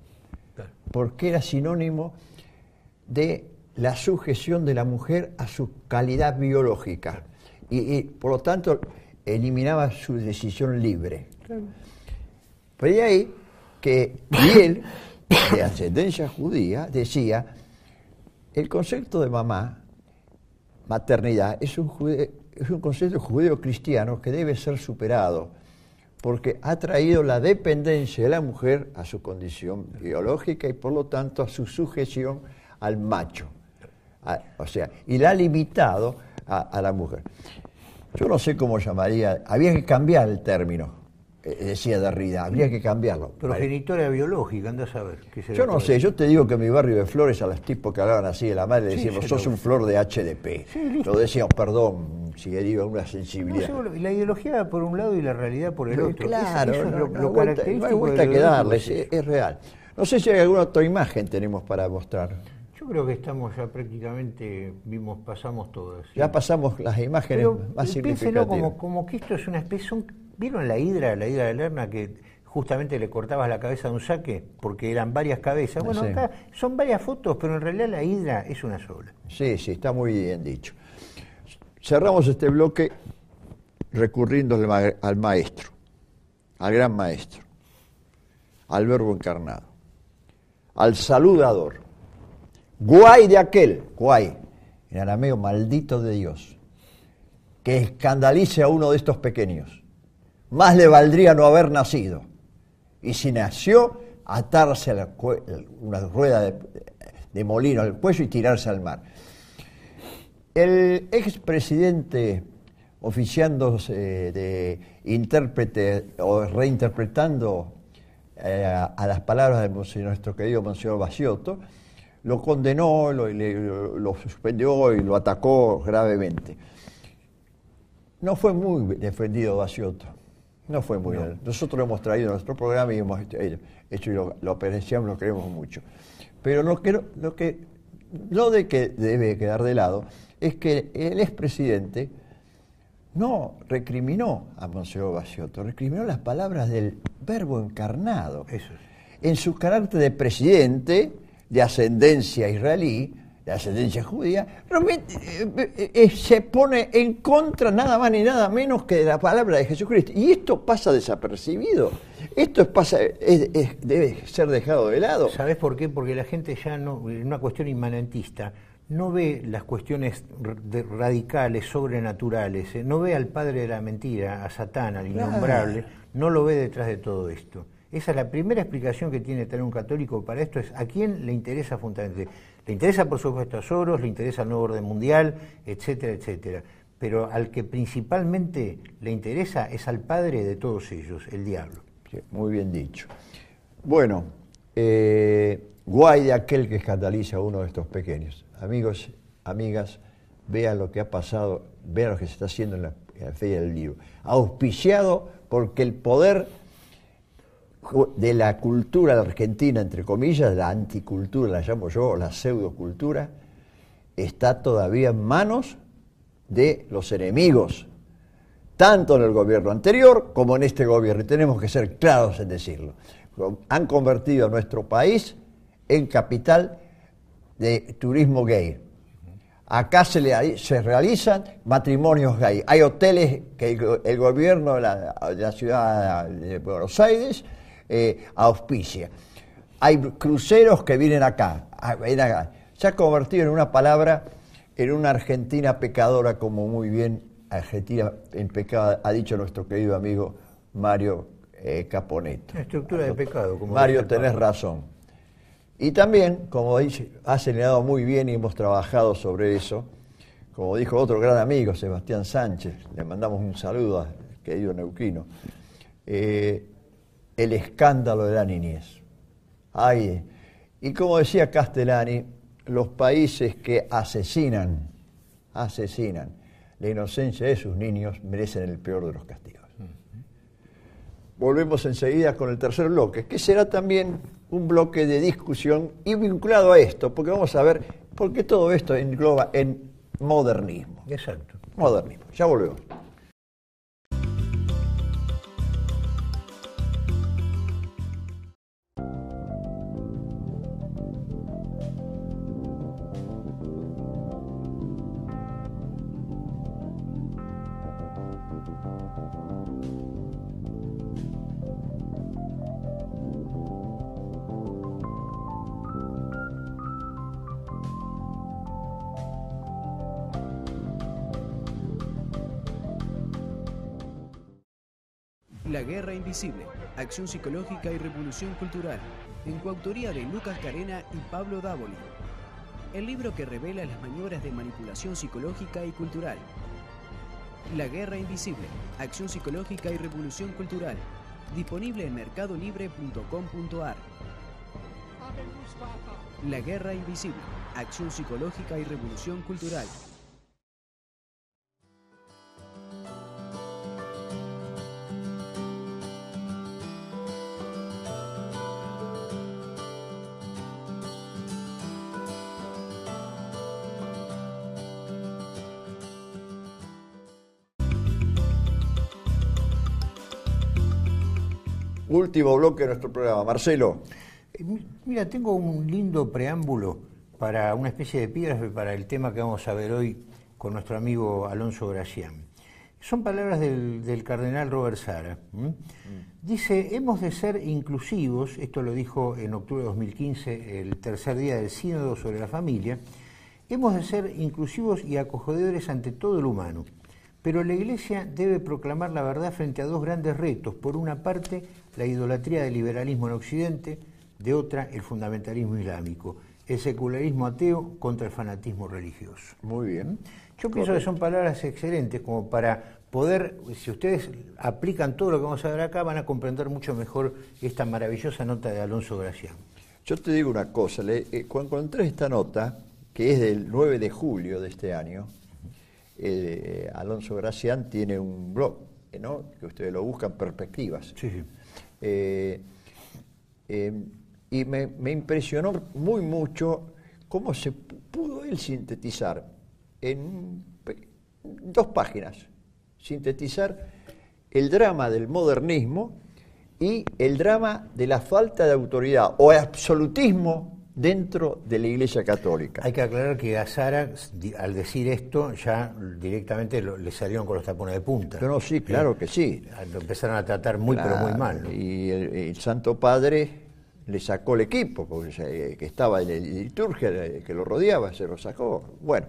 porque era sinónimo de la sujeción de la mujer a su calidad biológica y, y por lo tanto eliminaba su decisión libre. Claro. Pero de ahí que y él, de ascendencia judía, decía el concepto de mamá, maternidad, es un, jude, es un concepto judeo-cristiano que debe ser superado porque ha traído la dependencia de la mujer a su condición biológica y por lo tanto a su sujeción al macho. A, o sea, y la ha limitado a, a la mujer. Yo no sé cómo llamaría, había que cambiar el término, eh, decía Derrida, habría que cambiarlo. Progenitora biológica, andás a ver. ¿Qué yo no sé, decir? Yo te digo que en mi barrio de Flores a los tipos que hablaban así de la madre le sí, decíamos, sos un flor de H D P. Sí, lo decíamos, perdón, si digo una sensibilidad. No, la ideología por un lado y la realidad por el Pero otro. Claro, eso, eso no, es lo, no, lo vuelta, característico. No hay vuelta que darle, es, es real. No sé si hay alguna otra imagen tenemos para mostrar. Yo creo que estamos ya prácticamente, vimos, pasamos todas. ¿Sí? Ya pasamos las imágenes Pero, más significativas. Como, como que esto es una especie, un, ¿vieron la hidra, la hidra de Lerna, que justamente le cortabas la cabeza de un saque? Porque eran varias cabezas. Bueno, sí. Acá son varias fotos, pero en realidad la hidra es una sola. Sí, sí, está muy bien dicho. Cerramos este bloque recurriendo al, ma al maestro, al gran maestro, al verbo encarnado, al saludador. Guay de aquel, guay, en arameo, maldito de Dios, que escandalice a uno de estos pequeños. Más le valdría no haber nacido. Y si nació, atarse a la una rueda de, de molino al cuello y tirarse al mar. El expresidente, oficiándose de intérprete o reinterpretando eh, a, a las palabras de nuestro querido Monseñor Baciotto, lo condenó, lo, lo, lo suspendió y lo atacó gravemente. No fue muy defendido Baciotto, no fue muy bien. No. Nosotros lo hemos traído a nuestro programa y hemos hecho y lo, lo apreciamos, lo queremos mucho. Pero lo que, lo que lo de que debe quedar de lado es que el expresidente no recriminó a Monseñor Baciotto, recriminó las palabras del verbo encarnado. Eso es. En su carácter de presidente de ascendencia israelí, de ascendencia judía, realmente eh, eh, se pone en contra nada más ni nada menos que de la palabra de Jesucristo. Y esto pasa desapercibido. Esto es, pasa, es, es, debe ser dejado de lado. ¿Sabés por qué? Porque la gente ya no, en una cuestión inmanentista, no ve las cuestiones radicales, sobrenaturales, ¿eh? No ve al padre de la mentira, a Satán, al innombrable, claro. No lo ve detrás de todo esto. Esa es la primera explicación que tiene que tener un católico para esto, es a quién le interesa fundamentalmente. Le interesa, por supuesto, a Soros, le interesa el nuevo orden mundial, etcétera, etcétera. Pero al que principalmente le interesa es al padre de todos ellos, el diablo. Sí, muy bien dicho. Bueno, eh, guay de aquel que escandaliza a uno de estos pequeños. Amigos, amigas, vean lo que ha pasado, vean lo que se está haciendo en la, en la Feria del Libro. Auspiciado porque el poder de la cultura argentina, entre comillas, la anticultura, la llamo yo, la pseudocultura, está todavía en manos de los enemigos, tanto en el gobierno anterior como en este gobierno, y tenemos que ser claros en decirlo. Han convertido a nuestro país en capital de turismo gay. Acá se, le, se realizan matrimonios gay. Hay hoteles que el, el gobierno de la, de la ciudad de Buenos Aires eh, auspicia. Hay cruceros que vienen acá, vienen acá. Se ha convertido en una palabra, en una Argentina pecadora, como muy bien Argentina en pecado ha dicho nuestro querido amigo Mario eh, Caponeto. La estructura de pecado. Como Mario, tenés razón. Y también, como dice, ha señalado muy bien y hemos trabajado sobre eso, como dijo otro gran amigo, Sebastián Sánchez, le mandamos un saludo al querido neuquino, eh, el escándalo de la niñez. Ay, y como decía Castellani, los países que asesinan, asesinan la inocencia de sus niños merecen el peor de los castigos. Volvemos enseguida con el tercer bloque, que será también un bloque de discusión y vinculado a esto, porque vamos a ver por qué todo esto engloba en modernismo. Exacto. Modernismo. Ya volvemos. La Guerra Invisible, Acción Psicológica y Revolución Cultural, en coautoría de Lucas Carena y Pablo Dávoli. El libro que revela las maniobras de manipulación psicológica y cultural. La Guerra Invisible, Acción Psicológica y Revolución Cultural, disponible en mercado libre punto com punto a r. La Guerra Invisible, Acción Psicológica y Revolución Cultural. Último bloque de nuestro programa. Marcelo. Mira, tengo un lindo preámbulo para una especie de epígrafe para el tema que vamos a ver hoy con nuestro amigo Alonso Gracián. Son palabras del, del cardenal Robert Sara. ¿Mm? Mm. Dice, hemos de ser inclusivos, esto lo dijo en octubre de dos mil quince, el tercer día del Sínodo sobre la familia, hemos de ser inclusivos y acogedores ante todo el humano. Pero la Iglesia debe proclamar la verdad frente a dos grandes retos. Por una parte, la idolatría del liberalismo en Occidente, de otra, el fundamentalismo islámico, el secularismo ateo contra el fanatismo religioso. Muy bien. Yo pienso que son palabras excelentes como para poder, si ustedes aplican todo lo que vamos a ver acá, van a comprender mucho mejor esta maravillosa nota de Alonso Gracián. Yo te digo una cosa, le, eh, cuando encontré esta nota, que es del nueve de julio de este año, Eh, Alonso Gracián tiene un blog, ¿no? Que ustedes lo buscan, Perspectivas. Sí, sí. Eh, eh, y me, me impresionó muy mucho cómo se pudo él sintetizar en dos páginas, sintetizar el drama del modernismo y el drama de la falta de autoridad o absolutismo dentro de la Iglesia Católica. Hay que aclarar que a Sara, al decir esto, ya directamente lo, le salieron con los tapones de punta. No, no, sí, claro que sí. Lo empezaron a tratar muy, claro, pero muy mal, ¿no? Y el, el Santo Padre le sacó el equipo, porque eh, que estaba en la liturgia, que lo rodeaba, se lo sacó. Bueno,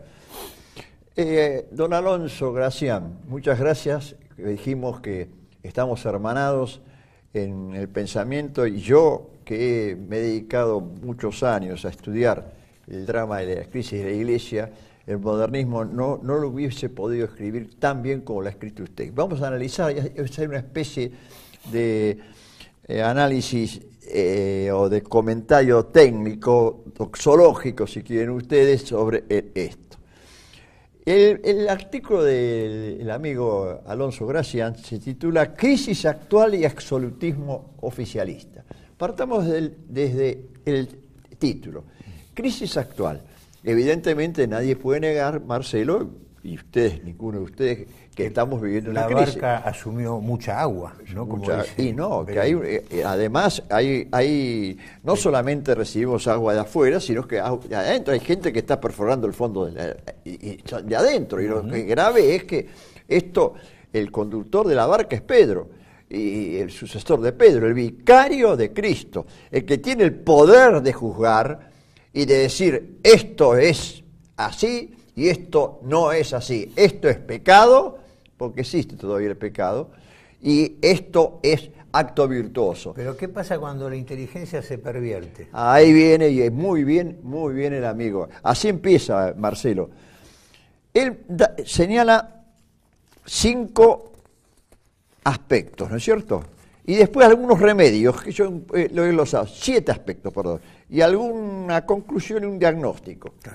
eh, don Alonso Gracián, muchas gracias. Dijimos que estamos hermanados en el pensamiento y yo, que me he dedicado muchos años a estudiar el drama de la crisis de la Iglesia, el modernismo no, no lo hubiese podido escribir tan bien como lo ha escrito usted. Vamos a analizar, hacer una especie de eh, análisis eh, o de comentario técnico, doxológico, si quieren ustedes, sobre esto. El, el artículo del el amigo Alonso Gracián se titula Crisis actual y absolutismo oficialista. Partamos del, desde el título. Crisis actual. Evidentemente nadie puede negar, Marcelo, y ustedes, ninguno de ustedes, que estamos viviendo una crisis. La barca asumió mucha agua, ¿no? Como Mucha, dice, y no, que hay, eh, además hay, hay, no solamente recibimos agua de afuera, sino que de adentro hay gente que está perforando el fondo de, la, y, y de adentro. Y lo uh-huh. que grave es que esto, el conductor de la barca es Pedro, y el sucesor de Pedro, el vicario de Cristo, el que tiene el poder de juzgar y de decir esto es así y esto no es así, esto es pecado, porque existe todavía el pecado, y esto es acto virtuoso. Pero ¿qué pasa cuando la inteligencia se pervierte? Ahí viene, y es muy bien, muy bien el amigo. Así empieza Marcelo. Él da, señala cinco aspectos, ¿no es cierto? Y después algunos remedios, que yo eh, lo he glosado, siete aspectos, perdón, y alguna conclusión y un diagnóstico. Claro.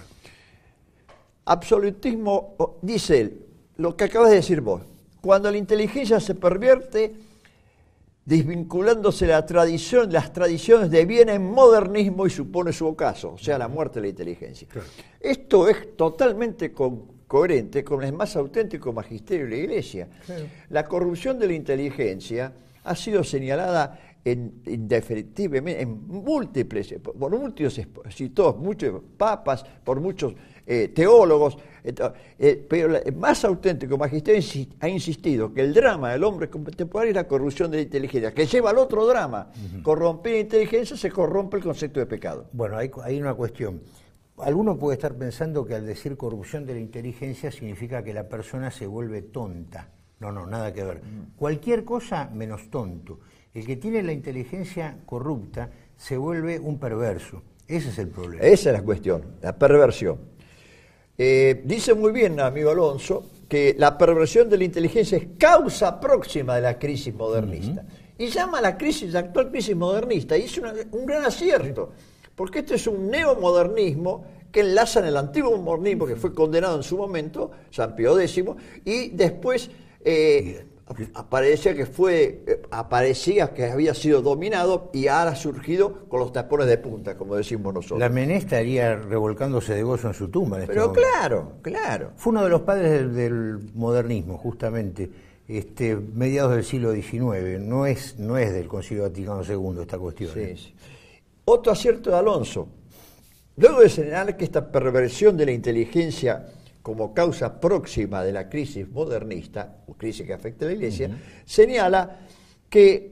Absolutismo, dice él, lo que acabas de decir vos, cuando la inteligencia se pervierte, desvinculándose la tradición, las tradiciones devienen modernismo y supone su ocaso, o sea, la muerte de la inteligencia. Claro. Esto es totalmente con, coherente con el más auténtico magisterio de la Iglesia. Claro. La corrupción de la inteligencia ha sido señalada en, indefectiblemente en múltiples, por muchos expositores, muchos papas, por muchos eh, teólogos, eh, pero el más auténtico magisterio ha insistido que el drama del hombre contemporáneo es la corrupción de la inteligencia, que lleva al otro drama. Uh-huh. Corromper la inteligencia, se corrompe el concepto de pecado. Bueno, hay, hay una cuestión. Alguno puede estar pensando que al decir corrupción de la inteligencia significa que la persona se vuelve tonta. No, no, nada que ver. Uh-huh. Cualquier cosa menos tonto. El que tiene la inteligencia corrupta se vuelve un perverso. Ese es el problema. Esa es la cuestión, la perversión. Eh, dice muy bien, amigo Alonso, que la perversión de la inteligencia es causa próxima de la crisis modernista. Uh-huh. Y llama a la crisis, la actual crisis modernista, y es una, un gran acierto, porque este es un neomodernismo que enlaza en el antiguo modernismo que fue condenado en su momento, San Pío X, y después eh, aparecía que fue, eh, aparecía que había sido dominado y ahora ha surgido con los tapones de punta, como decimos nosotros. La Mené estaría revolcándose de gozo en su tumba. En este Pero momento. claro, claro. Fue uno de los padres del, del modernismo, justamente, este, mediados del siglo diecinueve. No es, no es del Concilio Vaticano segundo esta cuestión. Sí, ¿eh? sí. Otro acierto de Alonso. Luego de señalar que esta perversión de la inteligencia como causa próxima de la crisis modernista, o crisis que afecta a la Iglesia, uh-huh. señala que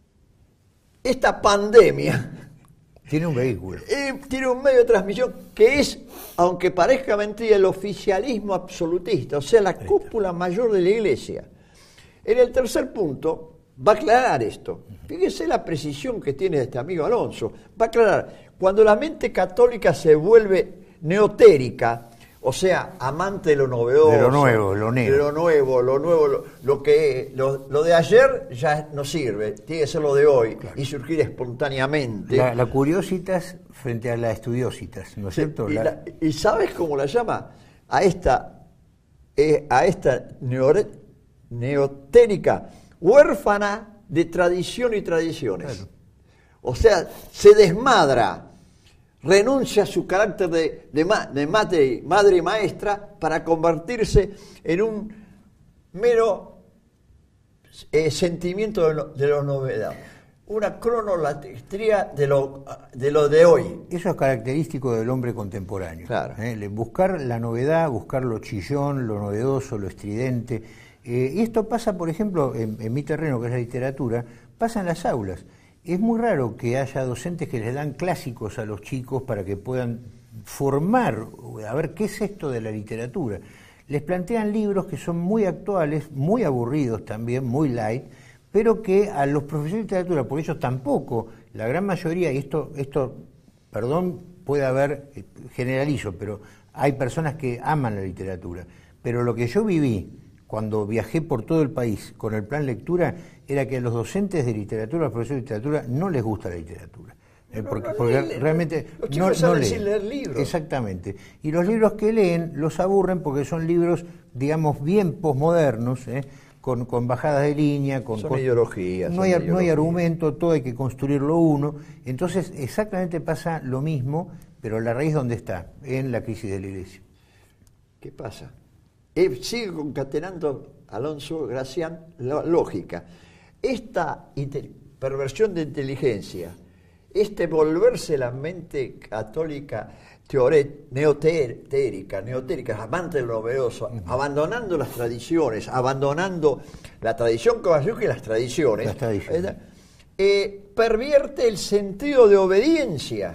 esta pandemia tiene un vehículo. Eh, tiene un medio de transmisión que es, aunque parezca mentira, el oficialismo absolutista, o sea, la cúpula mayor de la Iglesia. En el tercer punto va a aclarar esto. Fíjese la precisión que tiene este amigo Alonso. Va a aclarar, cuando la mente católica se vuelve neotérica, o sea, amante de lo novedoso, de lo nuevo, lo nuevo, de lo nuevo, lo nuevo, lo, lo que lo, lo de ayer ya no sirve, tiene que ser lo de hoy, claro. Y surgir espontáneamente. La, la curiositas frente a la estudiositas, ¿no es cierto? Y, la... la, ¿y sabes cómo la llama? A esta, eh, a esta neore, neotérica, huérfana de tradición y tradiciones. Claro. O sea, se desmadra. Renuncia a su carácter de, de, ma, de madre, madre y maestra para convertirse en un mero eh, sentimiento de lo, de lo novedad. Una cronolatría de lo, de lo de hoy. Eso es característico del hombre contemporáneo. Claro. ¿eh? Buscar la novedad, buscar lo chillón, lo novedoso, lo estridente. Eh, y esto pasa, por ejemplo, en, en mi terreno, que es la literatura, pasa en las aulas. Es muy raro que haya docentes que les dan clásicos a los chicos para que puedan formar, a ver qué es esto de la literatura. Les plantean libros que son muy actuales, muy aburridos también, muy light, pero que a los profesores de literatura, por ellos tampoco, la gran mayoría, y esto, esto perdón, puede haber, generalizo, pero hay personas que aman la literatura. Pero lo que yo viví cuando viajé por todo el país con el plan lectura, era que a los docentes de literatura, a los profesores de literatura, no les gusta la literatura. Eh, porque no, no porque leen, realmente los no, chicos no saben leen. sin leer libros. Exactamente. Y los libros que leen los aburren porque son libros, digamos, bien posmodernos, ¿eh? con, con bajadas de línea, con, son con ideologías. no son hay, ideologías. no hay argumento, todo hay que construirlo uno. Entonces, exactamente pasa lo mismo, pero la raíz ¿dónde está? En la crisis de la Iglesia. ¿Qué pasa? Eh, sigue concatenando Alonso Gracián la lógica. Esta perversión de inteligencia, este volverse la mente católica teoret, neotérica, neotérica, amante de lo novedoso, uh-huh. abandonando las tradiciones, abandonando la tradición caballuca y las tradiciones, las tradiciones. Eh, pervierte el sentido de obediencia.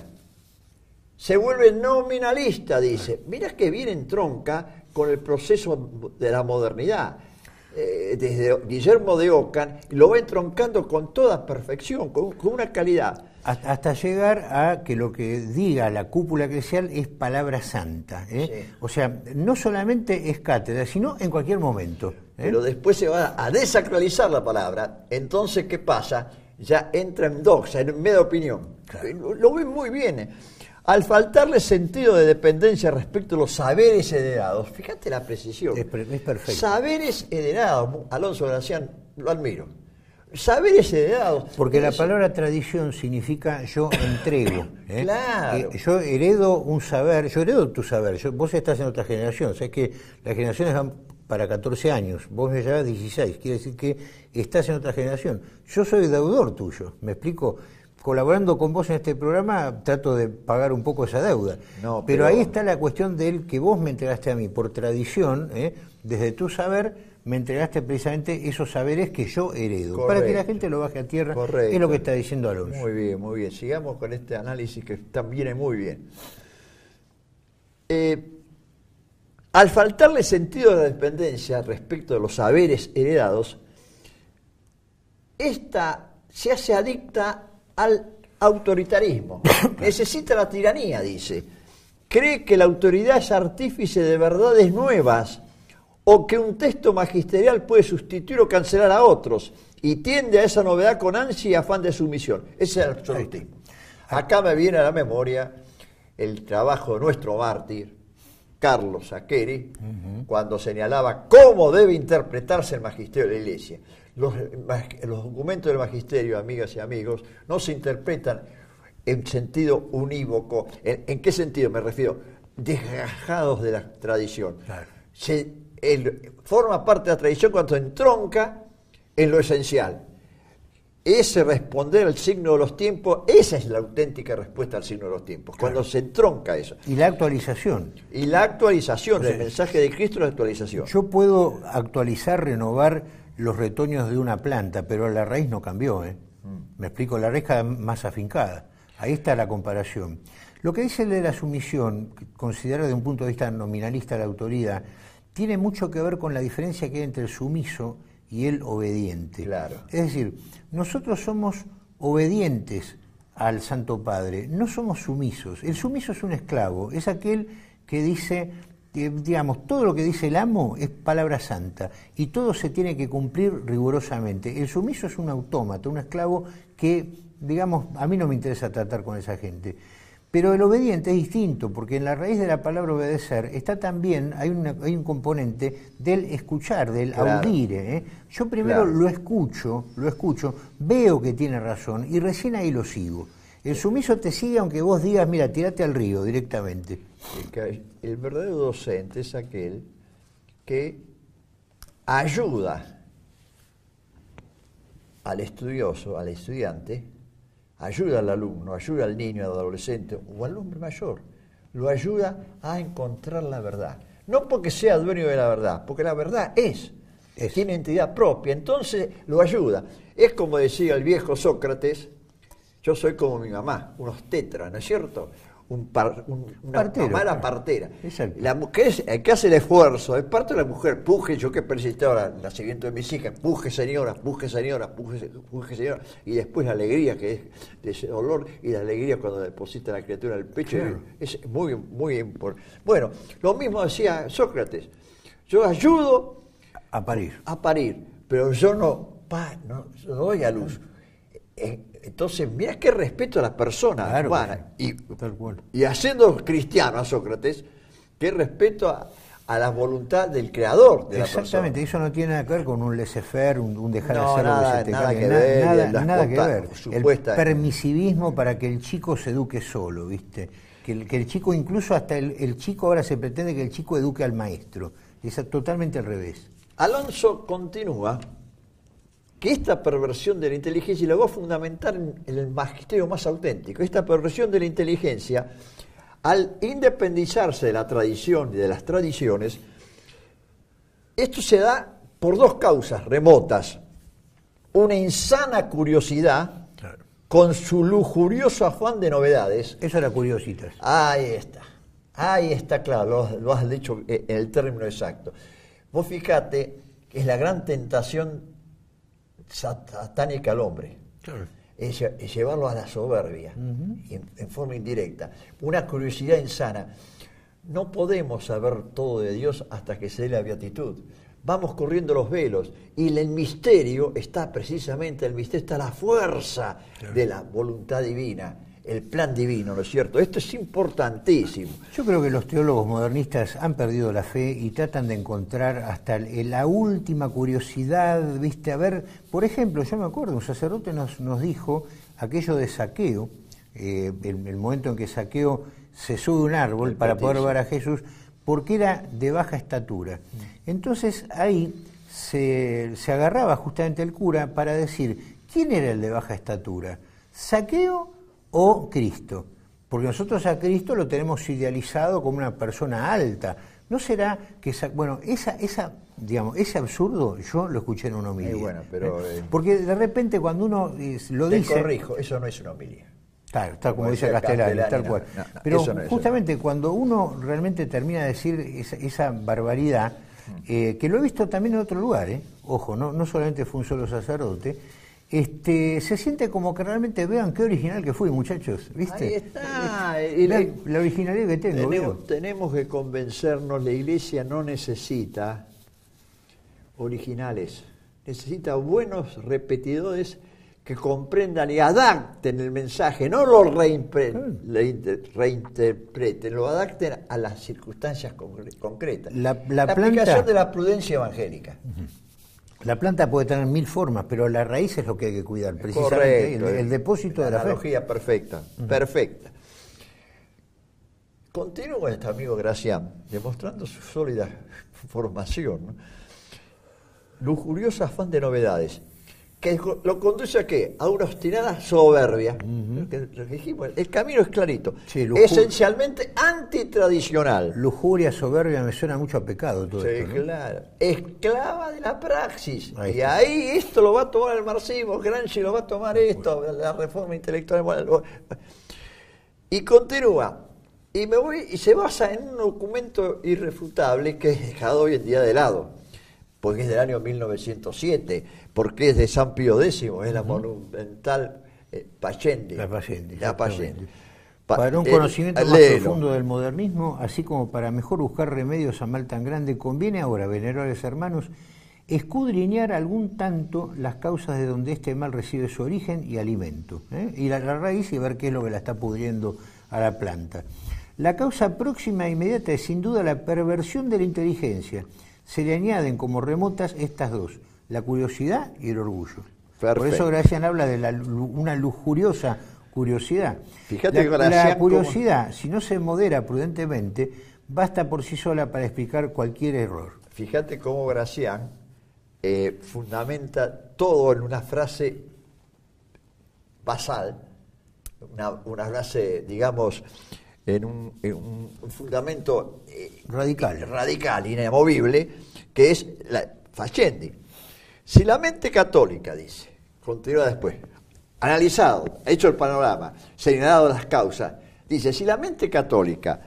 Se vuelve nominalista, dice. Mira que viene en tronca con el proceso de la modernidad. Eh, desde Guillermo de Ockham, lo va entroncando con toda perfección, con, con una calidad. Hasta llegar a que lo que diga la cúpula eclesial es palabra santa. ¿eh? Sí. O sea, no solamente es cátedra, sino en cualquier momento. ¿eh? Pero después se va a desacralizar la palabra. Entonces, ¿qué pasa? Ya entra en doxa, en media opinión. Claro. Lo, lo ven muy bien. Al faltarle sentido de dependencia respecto a los saberes heredados, fíjate la precisión. Es, es perfecto. Saberes heredados, Alonso Gracián, lo admiro. Saberes heredados. Porque la palabra tradición significa yo entrego. ¿eh? Claro. Eh, yo heredo un saber, yo heredo tu saber. Yo, vos estás en otra generación, o sea que las generaciones van para catorce años, vos me llevas dieciséis, quiere decir que estás en otra generación. Yo soy deudor tuyo, ¿me explico? Colaborando con vos en este programa trato de pagar un poco esa deuda. No, pero... pero ahí está la cuestión del que vos me entregaste a mí por tradición, ¿eh? Desde tu saber me entregaste precisamente esos saberes que yo heredo. Correcto. Para que la gente lo baje a tierra. Correcto. Es lo que está diciendo Alonso. Muy bien, muy bien. Sigamos con este análisis que viene muy bien. Eh, al faltarle sentido de la dependencia respecto de los saberes heredados, esta se hace adicta al autoritarismo. Necesita la tiranía, dice. Cree que la autoridad es artífice de verdades nuevas o que un texto magisterial puede sustituir o cancelar a otros y tiende a esa novedad con ansia y afán de sumisión. Ese es el absolutismo. Acá me viene a la memoria el trabajo de nuestro mártir, Carlos Saqueri, uh-huh. cuando señalaba cómo debe interpretarse el magisterio de la Iglesia. Los, los documentos del magisterio, amigas y amigos, no se interpretan en sentido unívoco. ¿En, en qué sentido me refiero? Desgajados de la tradición. Claro. Se, el, forma parte de la tradición cuando entronca en lo esencial. Ese responder al signo de los tiempos, esa es la auténtica respuesta al signo de los tiempos, claro. Cuando se entronca eso. Y la actualización. Y la actualización, o sea, el mensaje de Cristo, la actualización. Yo puedo actualizar, renovar los retoños de una planta, pero la raíz no cambió, ¿eh? Mm. Me explico, la raíz cada vez más afincada. Ahí está la comparación. Lo que dice el de la sumisión, considerar desde un punto de vista nominalista la autoridad, tiene mucho que ver con la diferencia que hay entre el sumiso y el obediente. Claro. Es decir, nosotros somos obedientes al Santo Padre, no somos sumisos. El sumiso es un esclavo, es aquel que dice, eh, digamos, todo lo que dice el amo es palabra santa y todo se tiene que cumplir rigurosamente. El sumiso es un autómata, un esclavo que, digamos, a mí no me interesa tratar con esa gente. Pero el obediente es distinto, porque en la raíz de la palabra obedecer está también, hay, una, hay un componente del escuchar, del claro. audire. ¿eh? Yo primero claro. lo escucho, lo escucho, veo que tiene razón y recién ahí lo sigo. El sumiso te sigue aunque vos digas, mira, tirate al río directamente. El verdadero docente es aquel que ayuda al estudioso, al estudiante, ayuda al alumno, ayuda al niño, al adolescente o al hombre mayor. Lo ayuda a encontrar la verdad. No porque sea dueño de la verdad, porque la verdad es, es. tiene entidad propia. Entonces lo ayuda. Es como decía el viejo Sócrates, yo soy como mi mamá, unos tetras, ¿no es cierto? Un par, un, una partero, mamá claro. partera. Exacto. La mujer es el que hace el esfuerzo, es parte de la mujer, puje, yo que persistí ahora el nacimiento de mis hijas, puje señora, puje señora, puje, puje señora, y después la alegría que es de ese dolor y la alegría cuando deposita la criatura en el pecho, claro. es muy, muy importante. Bueno, lo mismo decía Sócrates, yo ayudo a parir, a parir, pero yo no, pa, no, no doy a luz. Entonces, mirá qué respeto a la persona claro, humana. Y, tal cual. y haciendo cristiano a Sócrates, qué respeto a, a la voluntad del creador de la persona. Exactamente, eso no tiene nada que ver con un laissez-faire, un, un dejar No, de hacer nada- lo que se te nada cante, que na- ver, nada, la nada que esponta- ver. El supuesta- permisivismo para que el chico se eduque solo, ¿viste? Que el, que el chico, incluso hasta el, el chico ahora se pretende que el chico eduque al maestro. Es totalmente al revés. Alonso continúa que esta perversión de la inteligencia, y lo va a fundamentar en, en el magisterio más auténtico, esta perversión de la inteligencia, al independizarse de la tradición y de las tradiciones, esto se da por dos causas remotas. Una insana curiosidad Claro. con su lujurioso afán de novedades. Eso era curiositas. Ahí está, ahí está claro, lo, lo has dicho en el término exacto. Vos fíjate que es la gran tentación satánica al hombre, Claro. es, lle- es llevarlo a la soberbia, y en, en forma indirecta. Una curiosidad insana. No podemos saber todo de Dios hasta que se dé la beatitud. Vamos corriendo los velos, y el misterio está precisamente, el misterio está la fuerza de la voluntad divina, el plan divino, ¿no es cierto? Esto es importantísimo. Yo creo que los teólogos modernistas han perdido la fe y tratan de encontrar hasta el- la última curiosidad, ¿viste? A ver, por ejemplo, yo me acuerdo, un sacerdote nos, nos dijo aquello de Saqueo, eh, el, el momento en que Saqueo se sube a un árbol El para poder peticio. ver a Jesús, porque era de baja estatura. Entonces ahí se, se agarraba justamente el cura para decir, ¿quién era el de baja estatura? ¿Saqueo o Cristo? Porque nosotros a Cristo lo tenemos idealizado como una persona alta. ¿No será que esa, bueno, esa, esa, digamos, ese absurdo yo lo escuché en una homilía? Eh, bueno, pero, ¿Eh? eh, Porque de repente cuando uno eh, lo Te dice... corrijo, eso no es una homilía. Claro, tal como Como dice decía Castellani, Castellani, tal no, cual. no, no, Pero eso no es justamente cuando uno realmente termina de decir esa, esa barbaridad, eh, que lo he visto también en otro lugar, eh, ojo, no, no solamente fue un solo sacerdote, este, se siente como que realmente vean qué original que fui, muchachos, ¿viste? Ahí está. La, El- la originalidad que tengo, ¿veo? Tenemos, tenemos que convencernos, la Iglesia no necesita originales, necesita buenos repetidores que comprendan y adapten el mensaje, no lo reimpre- le inter- reinterpreten, lo adapten a las circunstancias concre- concretas. La- la aplicación planta- de la prudencia evangélica. La planta puede tener mil formas, pero la raíz es lo que hay que cuidar, precisamente, Correcto, el, el depósito de la fe. analogía perfecta, perfecta. Continúa este amigo Gracián, demostrando su sólida formación, ¿no? Lujurioso afán de novedades, que lo conduce a qué? A una obstinada soberbia. Lo que- lo que dijimos, el camino es clarito, Sí, luju- esencialmente antitradicional. Lujuria, soberbia, me suena mucho a pecado todo Sí, esto, ¿no? claro. Esclava de la praxis. Ahí y está. ahí esto lo va a tomar el marxismo, Gramsci lo va a tomar esto, la reforma intelectual. Bueno, y continúa. Y me voy y se basa en un documento irrefutable que es dejado hoy en día de lado, porque es del año mil novecientos siete, porque es de San Pío décimo, es la monumental eh, Pascendi. La Pascendi, La Pascendi. exactamente. Pa- Para un eh, conocimiento más léelo. profundo del modernismo, así como para mejor buscar remedios a mal tan grande, conviene ahora, venerables hermanos, escudriñar algún tanto las causas de donde este mal recibe su origen y alimento, ¿eh? Ir a la raíz y ver qué es lo que la está pudriendo a la planta. La causa próxima e inmediata es sin duda la perversión de la inteligencia. Se le añaden como remotas estas dos, la curiosidad y el orgullo. Por Perfecto. eso Gracián habla de la, lu- una lujuriosa curiosidad. Fíjate la, que Gracián la curiosidad, si no se modera prudentemente, basta por sí sola para explicar cualquier error. Fíjate cómo Gracián eh, fundamenta todo en una frase basal, una, una frase, digamos, en un, en un fundamento eh, Radical. radical, inamovible, que es la Facchendi. Si la mente católica, dice, continúa después, analizado, hecho el panorama, señalado las causas, dice, si la mente católica,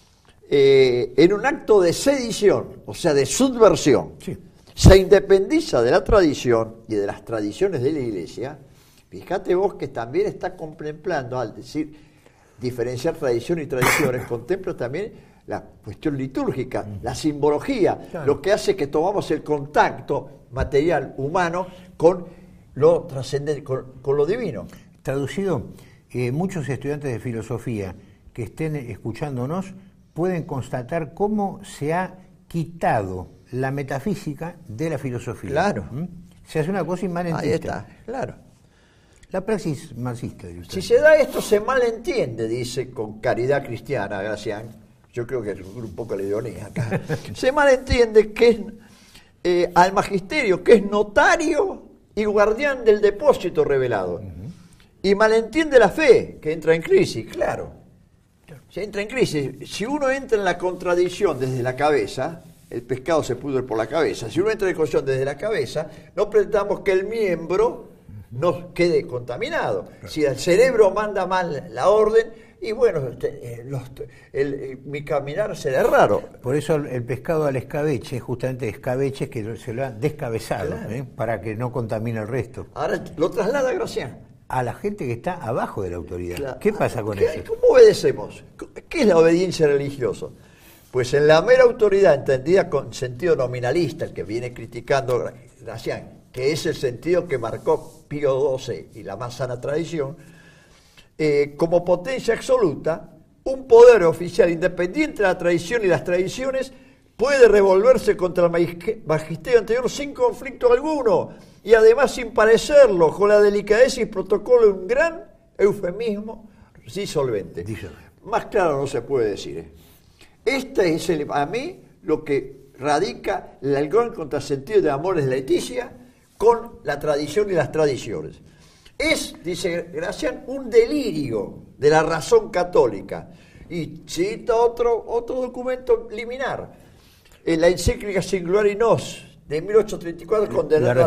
eh, en un acto de sedición, o sea, de subversión, Sí. se independiza de la tradición y de las tradiciones de la Iglesia, fíjate vos que también está contemplando, al decir diferenciar tradición y tradiciones, contempla también la cuestión litúrgica, la simbología, Claro. lo que hace que tomamos el contacto material humano con lo trascendente, con, con lo divino. Traducido, eh, muchos estudiantes de filosofía que estén escuchándonos pueden constatar cómo se ha quitado la metafísica de la filosofía. Claro. ¿Mm? Se hace una cosa inmanentista. Ahí está, claro. La praxis marxista. De Si se da esto, se malentiende, dice con caridad cristiana Gracián. Yo creo que es un poco la ironía acá. Se malentiende que es eh, al magisterio, que es notario y guardián del depósito revelado. Uh-huh. Y malentiende la fe, que entra en crisis, claro. Se entra en crisis. Si uno entra en la contradicción desde la cabeza, el pescado se pudre por la cabeza. Si uno entra en contradicción desde la cabeza, no pretendamos que el miembro no quede contaminado. Claro. Si el cerebro manda mal la orden, y bueno, te, los, el, el, mi caminar será raro. Por eso el, el pescado al escabeche, justamente escabeche que se lo han descabezado, claro. ¿eh? Para que no contamine el resto. Ahora lo traslada Gracián a la gente que está abajo de la autoridad. Claro. ¿Qué pasa con ¿Qué, eso? ¿Cómo obedecemos? ¿Qué es la obediencia religiosa? Pues en la mera autoridad, entendida con sentido nominalista, el que viene criticando Gracián, que es el sentido que marcó Pío doce y la más sana tradición, eh, como potencia absoluta, un poder oficial independiente de la tradición y las tradiciones puede revolverse contra el magisterio anterior sin conflicto alguno, y además sin parecerlo, con la delicadeza y protocolo de un gran eufemismo disolvente. Más claro no se puede decir. ¿eh? Este es el, a mí lo que radica el gran contrasentido de Amores de Leticia con la tradición y las tradiciones. Es, dice Gracián, un delirio de la razón católica. Y cita otro, otro documento liminar, en la encíclica Singulari Nos, de mil ochocientos treinta y cuatro, condenando a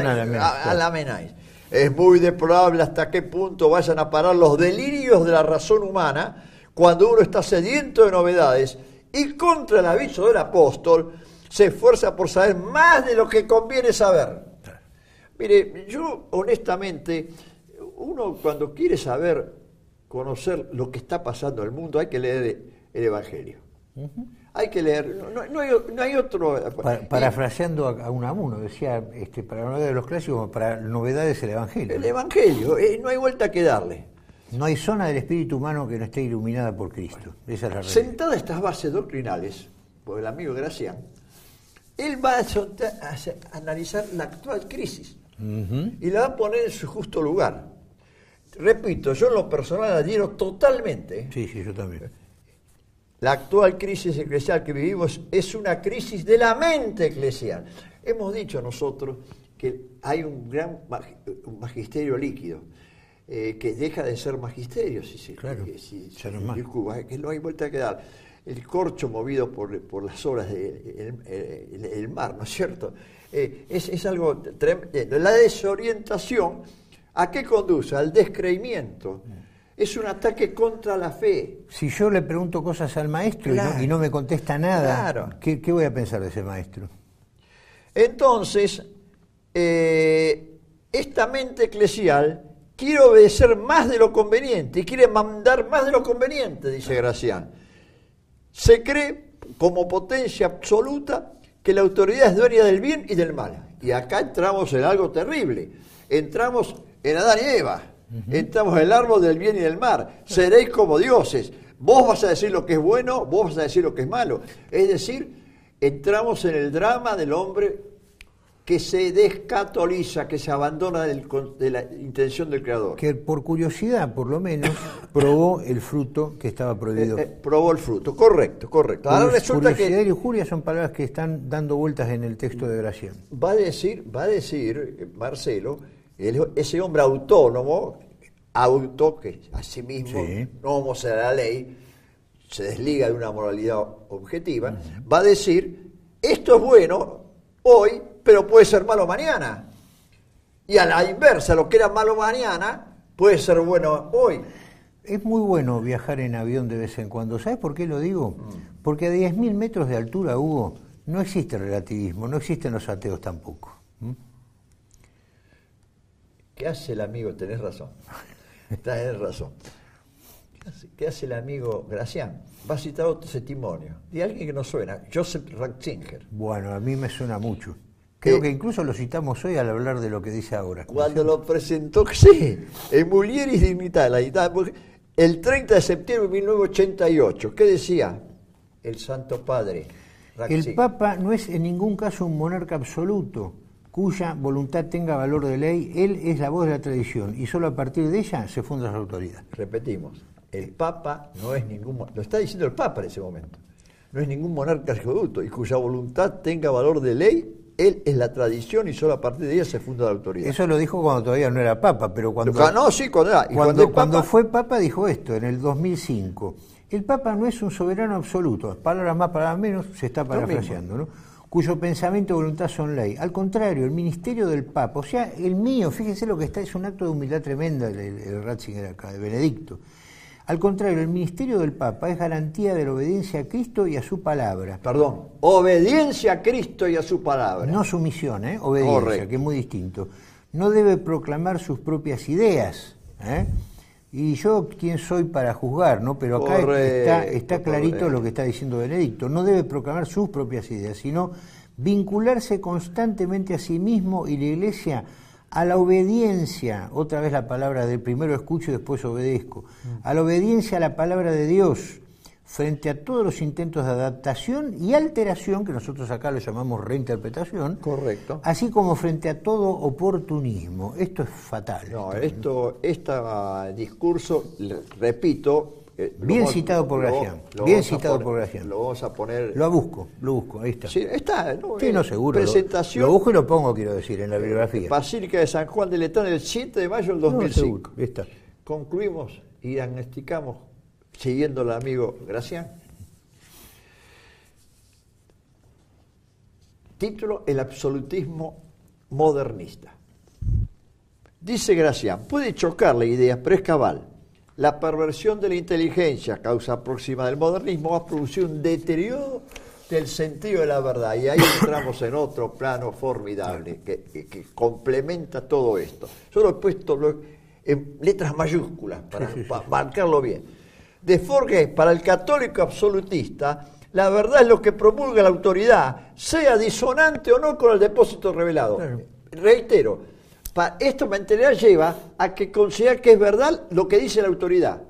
la Amenáis. Es muy deplorable hasta qué punto vayan a parar los delirios de la razón humana cuando uno está sediento de novedades y contra el aviso del apóstol se esfuerza por saber más de lo que conviene saber. Mire, yo honestamente, uno cuando quiere saber, conocer lo que está pasando en el mundo, hay que leer el Evangelio. Uh-huh. Hay que leer, no, no, hay, no hay otro... Para, parafraseando a Unamuno, decía, este, para novedades de los clásicos, para novedades el Evangelio. El Evangelio, eh, no hay vuelta que darle. No hay zona del espíritu humano que no esté iluminada por Cristo. Bueno, esa es la realidad. Sentada estas bases doctrinales, por el amigo Gracián, él va a, a, a analizar la actual crisis. Uh-huh. Y la va a poner en su justo lugar. Repito, yo en lo personal la adhiero totalmente. Sí, sí, yo también. La actual crisis eclesial que vivimos es una crisis de la mente eclesial. Hemos dicho nosotros que hay un gran un magisterio líquido, eh, que deja de ser magisterio, si se claro, si, si, si, no Cuba, que no hay vuelta que dar. El corcho movido por, por las olas del de, el, el mar, ¿no es cierto? Eh, es, es algo tremendo. La desorientación, ¿a qué conduce? Al descreimiento. Es un ataque contra la fe. Si yo le pregunto cosas al maestro claro, y, no, y no me contesta nada, claro. ¿qué, ¿qué voy a pensar de ese maestro? Entonces, eh, esta mente eclesial quiere obedecer más de lo conveniente y quiere mandar más de lo conveniente, dice Gracián. Se cree como potencia absoluta que la autoridad es dueña del bien y del mal. Y acá entramos en algo terrible. Entramos en Adán y Eva. Uh-huh. Entramos en el árbol del bien y del mal. Seréis como dioses. Vos vas a decir lo que es bueno, vos vas a decir lo que es malo. Es decir, entramos en el drama del hombre que se descatoliza, que se abandona del, de la intención del Creador. Que por curiosidad, por lo menos, probó el fruto que estaba prohibido. Eh, eh, probó el fruto, correcto, correcto. Ahora Curios, resulta curiosidad que... y lujuria son palabras que están dando vueltas en el texto de Gracián. Va a decir, va a decir Marcelo, el, ese hombre autónomo, auto, que a sí mismo sí. no vamos a la ley, se desliga de una moralidad objetiva, uh-huh. va a decir, esto es bueno hoy, pero puede ser malo mañana. Y a la inversa, lo que era malo mañana puede ser bueno hoy. Es muy bueno viajar en avión de vez en cuando. ¿Sabes por qué lo digo? Mm. Porque a diez mil metros de altura, Hugo, no existe relativismo, no existen los ateos tampoco. ¿Mm? ¿Qué hace el amigo? Tenés razón. Tenés razón. ¿Qué hace, ¿Qué hace el amigo Gracián? Va a citar otro testimonio de alguien que no suena, Joseph Ratzinger. Bueno, a mí me suena mucho. Creo eh, que incluso lo citamos hoy al hablar de lo que dice ahora. Cuando lo presentó, sí, en Mulieris Dignitatis, el treinta de septiembre de mil novecientos ochenta y ocho, ¿qué decía el Santo Padre? Ratzinger. El Papa no es en ningún caso un monarca absoluto, cuya voluntad tenga valor de ley. Él es la voz de la tradición y solo a partir de ella se funda su autoridad. Repetimos, el Papa no es ningún, lo está diciendo el Papa en ese momento, no es ningún monarca absoluto y cuya voluntad tenga valor de ley. Él es la tradición y solo a partir de ella se funda la autoridad. Eso lo dijo cuando todavía no era Papa, pero cuando, no, sí, cuando, era, y cuando, cuando, cuando Papa, fue Papa dijo esto, en el dos mil cinco. El Papa no es un soberano absoluto, palabras más, palabras menos, se está parafraseando, ¿no? Cuyo pensamiento y voluntad son ley. Al contrario, el ministerio del Papa, o sea, el mío, fíjense lo que está, es un acto de humildad tremenda el, el, el Ratzinger acá, de Benedicto. Al contrario, el ministerio del Papa es garantía de la obediencia a Cristo y a su palabra. Perdón, obediencia a Cristo y a su palabra. No sumisión, ¿eh? Obediencia, correcto, que es muy distinto. No debe proclamar sus propias ideas, ¿eh? Y yo, ¿quién soy para juzgar? ¿No? Pero acá correcto, está, está clarito correcto. Lo que está diciendo Benedicto. No debe proclamar sus propias ideas, sino vincularse constantemente a sí mismo y la Iglesia a la obediencia, otra vez la palabra de primero escucho y después obedezco, a la obediencia a la palabra de Dios, frente a todos los intentos de adaptación y alteración, que nosotros acá lo llamamos reinterpretación, correcto, así como frente a todo oportunismo. Esto es fatal. No, esto, este discurso, repito, Eh, bien vamos, citado por Gracián, bien citado poner, por Gracián. Lo vamos a poner... Lo busco, lo busco, ahí está. Sí, está, ¿no? Sí, no, seguro. Presentación... Lo, lo busco y lo pongo, quiero decir, en la bibliografía. Basílica de San Juan de Letrán, el siete de mayo del dos mil cinco. No, está. Concluimos y diagnosticamos, siguiendo al amigo Gracián. Título: El absolutismo modernista. Dice Gracián, puede chocar la idea, pero es cabal. La perversión de la inteligencia, causa próxima del modernismo, va a producir un deterioro del sentido de la verdad. Y ahí entramos en otro plano formidable que, que, que complementa todo esto. Yo lo he puesto en letras mayúsculas para, sí, sí, sí. para marcarlo bien. De Forgues, para el católico absolutista, la verdad es lo que promulga la autoridad, sea disonante o no con el depósito revelado. Claro. Reitero, esta mentalidad lleva a que considera que es verdad lo que dice la autoridad.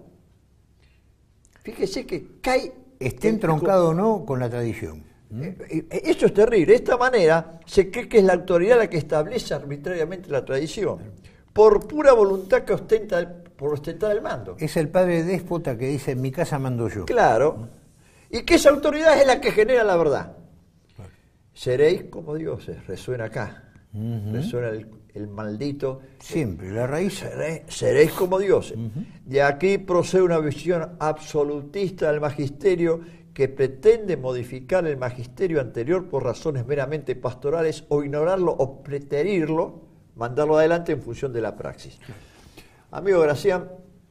Fíjese que cae... Esté entroncado o no con la tradición. ¿Mm? Esto es terrible. De esta manera se cree que es la autoridad la que establece arbitrariamente la tradición, por pura voluntad que ostenta, por ostentar el mando. Es el padre déspota que dice, en mi casa mando yo. Claro. Y que esa autoridad es la que genera la verdad. Claro. Seréis como dioses, resuena acá. Uh-huh. Resuena el... el maldito. Siempre, la raíz. Seréis, seréis como dioses. Uh-huh. De aquí procede una visión absolutista del magisterio que pretende modificar el magisterio anterior por razones meramente pastorales o ignorarlo o preterirlo, mandarlo adelante en función de la praxis. Amigo Gracián,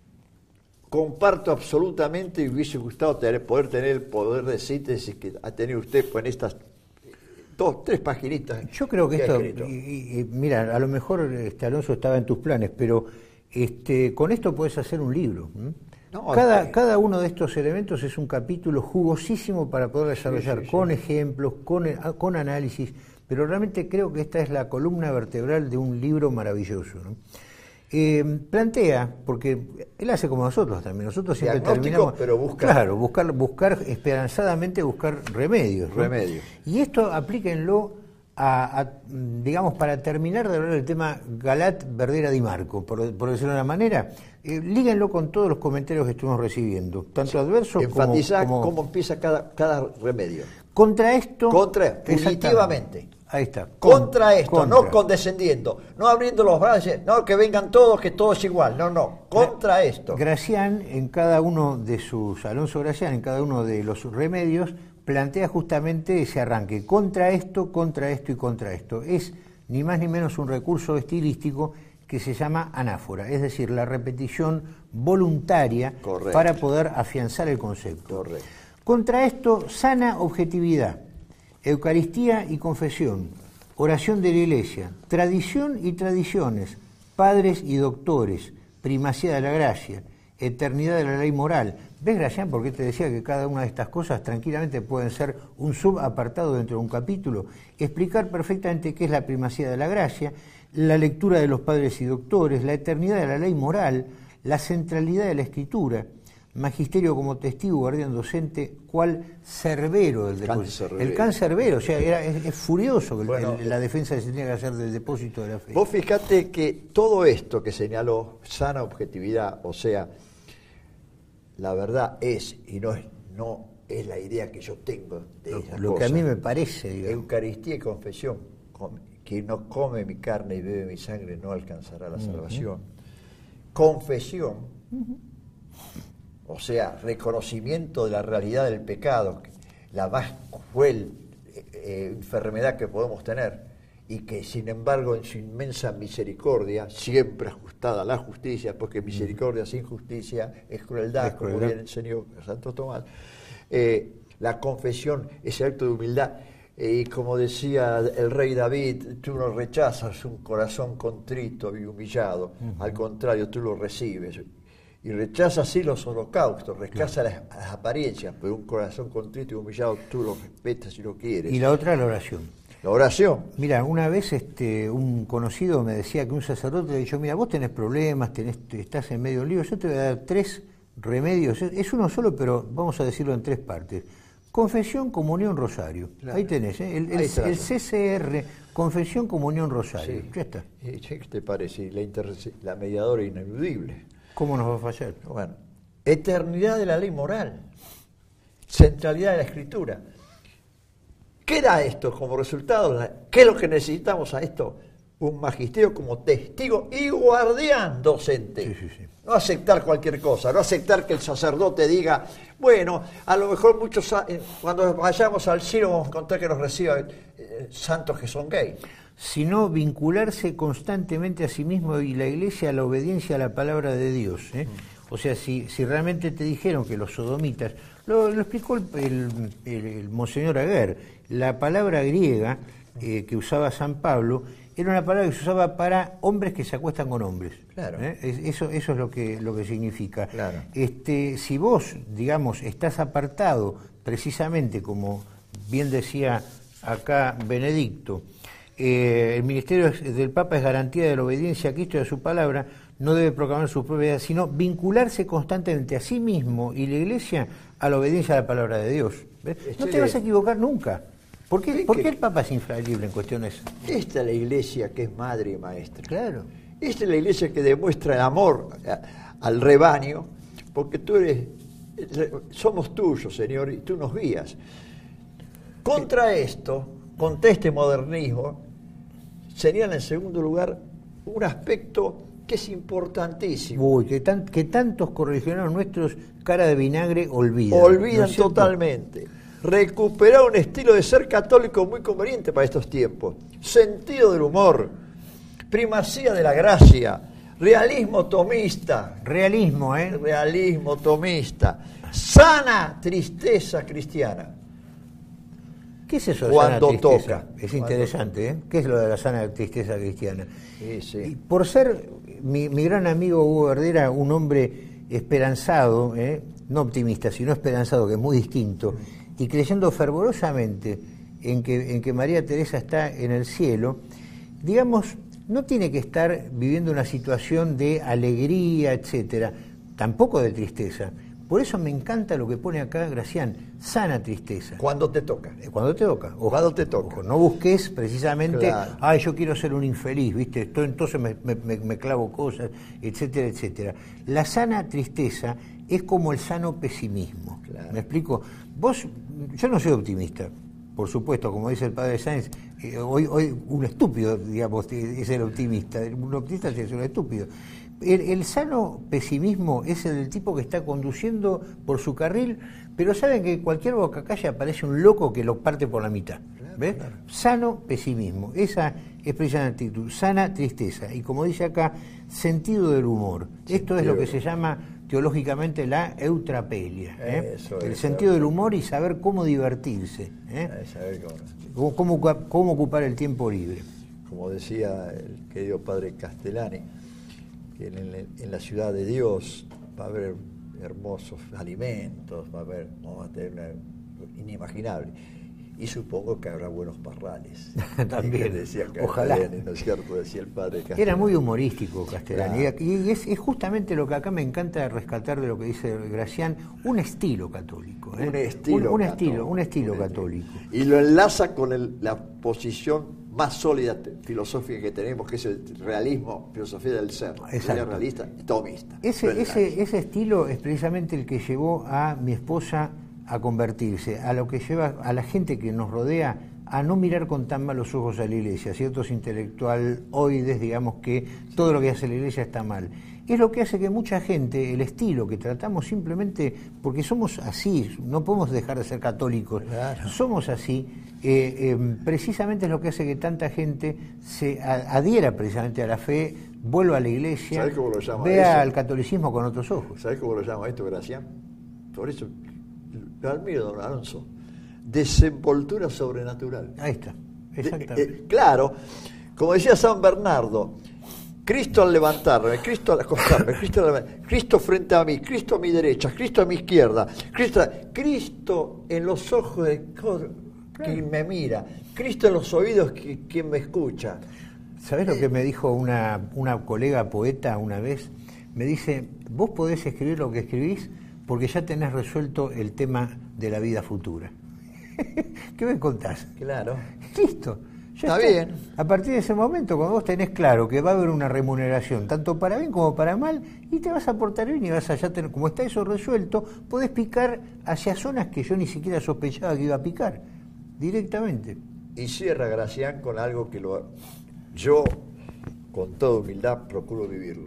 comparto absolutamente y hubiese gustado tener, poder tener el poder de síntesis que ha tenido usted pues, en estas dos, tres paginitas. Yo creo que, que esto, y, y, mira, a lo mejor este, Alonso estaba en tus planes, pero este, con esto puedes hacer un libro. No, cada, okay. cada uno de estos elementos es un capítulo jugosísimo para poder desarrollar sí, sí, con sí. ejemplos, con, con análisis, pero realmente creo que esta es la columna vertebral de un libro maravilloso, ¿no? Eh, plantea, porque él hace como nosotros también, nosotros siempre terminamos, pero busca, claro, buscar, buscar esperanzadamente buscar remedios, ¿no? remedios. Y esto aplíquenlo a, a, digamos, para terminar de hablar del tema Galat Verdera Di Marco, por, por decirlo de una manera, eh, líguenlo con todos los comentarios que estuvimos recibiendo, tanto sí. adversos Enfatizar como, como cómo empieza cada, cada remedio. Contra esto, contra, punitivamente. Ahí está. Contra Con, esto, contra. no condescendiendo, no abriendo los brazos, no que vengan todos, que todo es igual, no, no, contra Gra esto. Gracián, en cada uno de sus, Alonso Gracián, en cada uno de los remedios, plantea justamente ese arranque, contra esto, contra esto y contra esto. Es ni más ni menos un recurso estilístico que se llama anáfora, es decir, la repetición voluntaria Correcto. Para poder afianzar el concepto. Correcto. Contra esto, sana objetividad. Eucaristía y confesión, oración de la Iglesia, tradición y tradiciones, padres y doctores, primacía de la gracia, eternidad de la ley moral, ¿Ves, Gracián, por qué te decía que cada una de estas cosas tranquilamente pueden ser un subapartado dentro de un capítulo? Explicar perfectamente qué es la primacía de la gracia, la lectura de los padres y doctores, la eternidad de la ley moral, la centralidad de la escritura, magisterio como testigo, guardián docente, cuál Cerbero del depósito. El can Cerbero, o sea, era, es, es furioso que bueno, el, la defensa se tenía que hacer del depósito de la fe. Vos fijate que todo esto que señaló, sana objetividad, o sea, la verdad es, y no es, no es la idea que yo tengo de lo, esas lo cosas. que a mí me parece, digamos. Eucaristía y confesión. Quien no come mi carne y bebe mi sangre no alcanzará la uh-huh. salvación. Confesión, uh-huh. o sea, reconocimiento de la realidad del pecado, la más cruel eh, enfermedad que podemos tener, y que sin embargo en su inmensa misericordia, siempre ajustada a la justicia, porque misericordia sin justicia es crueldad, es crueldad. Como bien enseñó Santo Tomás, eh, la confesión, ese acto de humildad, eh, y como decía el rey David, tú no rechazas un corazón contrito y humillado, uh-huh. al contrario, tú lo recibes. Y rechaza sí los holocaustos, rechaza claro. las, las apariencias, pero un corazón contrito y humillado tú lo respetas y lo quieres. Y la otra, la oración. La oración. Mira, una vez este, un conocido me decía que un sacerdote le dijo, mira, vos tenés problemas, tenés, estás en medio de un lío, yo te voy a dar tres remedios, es uno solo, pero vamos a decirlo en tres partes. Confesión, comunión, rosario. Claro. Ahí tenés, ¿eh? el, el, el C C R, confesión, comunión, rosario. Sí. Ya está. ¿Qué te parece? La, inter... la mediadora ineludible. ¿Cómo nos va a fallar? Bueno, eternidad de la ley moral, centralidad de la escritura. ¿Qué da esto como resultado? ¿Qué es lo que necesitamos a esto? Un magisterio como testigo y guardián docente. Sí, sí, sí. No aceptar cualquier cosa, no aceptar que el sacerdote diga, bueno, a lo mejor muchos, cuando vayamos al cielo vamos a encontrar que nos reciban eh, santos que son gays. Sino vincularse constantemente a sí mismo y la Iglesia a la obediencia a la palabra de Dios. ¿eh? Mm. O sea, si, si realmente te dijeron que los sodomitas, lo, lo explicó el, el, el, el Monseñor Aguer, la palabra griega eh, que usaba San Pablo era una palabra que se usaba para hombres que se acuestan con hombres. Claro. ¿eh? Eso, eso es lo que, lo que significa. Claro. Este, si vos, digamos, estás apartado, precisamente como bien decía acá Benedicto, eh, el ministerio del Papa es garantía de la obediencia a Cristo y a su palabra, no debe proclamar su propia vida, sino vincularse constantemente a sí mismo y la Iglesia a la obediencia a la palabra de Dios. ¿Ves? No te vas a equivocar nunca. ¿Por qué, ¿Por qué el Papa es infalible en cuestiones? Esta es la Iglesia que es madre y maestra. Claro. Esta es la Iglesia que demuestra el amor a, al rebaño, porque tú eres, somos tuyos, Señor, y tú nos guías. Contra esto, contra este modernismo, señala en segundo lugar un aspecto que es importantísimo. Uy, que, tan, que tantos correligionarios nuestros, cara de vinagre, olvidan. Olvidan ¿no es totalmente. Recuperar un estilo de ser católico muy conveniente para estos tiempos. Sentido del humor, primacía de la gracia, realismo tomista. Realismo, ¿eh? Realismo tomista. Sana tristeza cristiana. ¿Qué es eso de Cuando sana tristeza? toca. Es interesante, ¿eh? ¿Qué es lo de la sana tristeza cristiana? Sí, sí. Y por ser mi, mi gran amigo Hugo Verdera, un hombre esperanzado, ¿eh? No optimista, sino esperanzado, que es muy distinto, y creyendo fervorosamente en que, en que María Teresa está en el cielo, digamos, no tiene que estar viviendo una situación de alegría, etcétera, tampoco de tristeza. Por eso me encanta lo que pone acá Gracián, sana tristeza. Cuando te toca. Cuando te toca. Ojo, Cuando te toca. Ojo, no busques precisamente, claro. ay, yo quiero ser un infeliz, ¿viste? Esto, entonces me, me, me clavo cosas, etcétera, etcétera. La sana tristeza es como el sano pesimismo. Claro. ¿Me explico? Vos, yo no soy optimista, por supuesto, como dice el padre Sáenz, eh, hoy, hoy un estúpido, digamos, es el optimista. Un optimista es un estúpido. El, el sano pesimismo es el del tipo que está conduciendo por su carril, pero saben que cualquier bocacalle aparece un loco que lo parte por la mitad. Claro, ¿ves? Claro. Sano pesimismo, esa es precisamente la actitud. Sana tristeza, y como dice acá, sentido del humor. Sí, esto es lo que se llama teológicamente la eutrapelia, ¿eh? Eso, el eso, sentido eso. del humor y saber cómo divertirse, ¿eh? Saber cómo. Cómo, cómo, cómo ocupar el tiempo libre. Como decía el querido padre Castellani, que en, en la ciudad de Dios va a haber hermosos alimentos, va a haber, vamos a tener una inimaginable. Y supongo que habrá buenos parrales. También, decía ojalá. ¿No es cierto? Decía el padre Castellani. Era muy humorístico Castellani. Claro. Y es, es justamente lo que acá me encanta rescatar de lo que dice Gracián, un estilo católico. ¿eh? Un estilo un, un católico. estilo, un estilo un católico. Estilo. Y lo enlaza con el, la posición más sólida filosófica que tenemos, que es el realismo, filosofía del ser. Ser realista y tomista. Ese, ese, ese estilo es precisamente el que llevó a mi esposa a convertirse, a lo que lleva a la gente que nos rodea a no mirar con tan malos ojos a la iglesia, ciertos intelectualoides, digamos que todo lo que hace la iglesia está mal. Es lo que hace que mucha gente, el estilo que tratamos simplemente, porque somos así, no podemos dejar de ser católicos, claro. somos así, eh, eh, precisamente es lo que hace que tanta gente se adhiera precisamente a la fe, vuelva a la iglesia, vea al catolicismo con otros ojos. ¿Sabes cómo lo llama esto, Gracián? Por eso lo admiro, don Alonso. Desenvoltura sobrenatural. Ahí está, exactamente. De, eh, claro, como decía San Bernardo, Cristo al levantarme, Cristo al acostarme, Cristo, al, Cristo frente a mí, Cristo a mi derecha, Cristo a mi izquierda, Cristo, Cristo en los ojos de quien me mira, Cristo en los oídos de quien me escucha. ¿Sabés lo que me dijo una, una colega poeta una vez? Me dice, vos podés escribir lo que escribís porque ya tenés resuelto el tema de la vida futura. ¿Qué me contás? Claro. Listo. Ya está, está bien. A partir de ese momento, cuando vos tenés claro que va a haber una remuneración, tanto para bien como para mal, y te vas a portar bien y vas a ya tener, como está eso resuelto, podés picar hacia zonas que yo ni siquiera sospechaba que iba a picar, directamente. Y cierra Gracián con algo que lo, yo, con toda humildad, procuro vivirlo.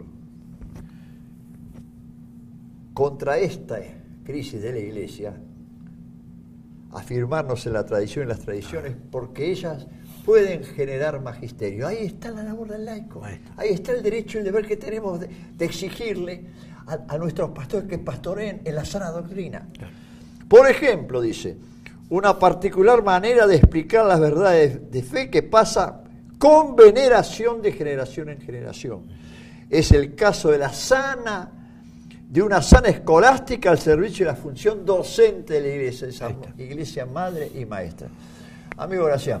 Contra esta crisis de la Iglesia, afirmarnos en la tradición y las tradiciones, porque ellas pueden generar magisterio. Ahí está la labor del laico, ahí está el derecho y el deber que tenemos de, de exigirle a, a nuestros pastores que pastoreen en la sana doctrina. Por ejemplo, dice, una particular manera de explicar las verdades de fe que pasa con veneración de generación en generación. Es el caso de la sana de una sana escolástica al servicio de la función docente de la iglesia, esa iglesia madre y maestra. Amigo Gracián,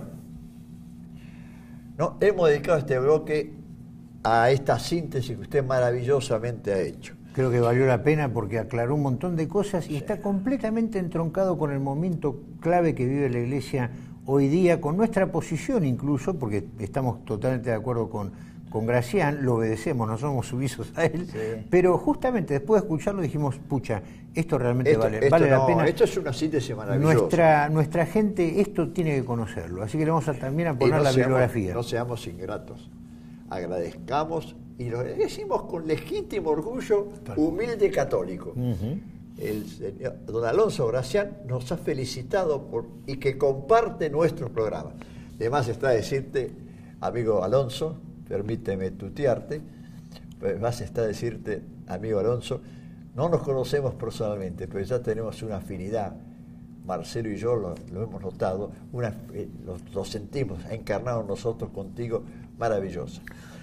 no, hemos dedicado este bloque a esta síntesis que usted maravillosamente ha hecho. Creo que valió la pena porque aclaró un montón de cosas y sí. está completamente entroncado con el momento clave que vive la iglesia hoy día, con nuestra posición incluso, porque estamos totalmente de acuerdo con Con Gracián, lo obedecemos, no somos sumisos a él, sí. pero justamente después de escucharlo dijimos, pucha, esto realmente esto, vale, esto vale no, la pena. Esto es una síntesis maravillosa. Nuestra, nuestra gente esto tiene que conocerlo, así que le vamos a también a poner no la seamos, bibliografía. No seamos ingratos, agradezcamos y lo decimos con legítimo orgullo, humilde católico. Uh-huh. El señor don Alonso Gracián nos ha felicitado por, y que comparte nuestro programa. Además está decirte, amigo Alonso, permíteme tutearte, pues más está decirte, amigo Alonso, no nos conocemos personalmente, pero ya tenemos una afinidad, Marcelo y yo lo, lo hemos notado, una, eh, lo, lo sentimos, ha encarnado en nosotros contigo, maravillosa.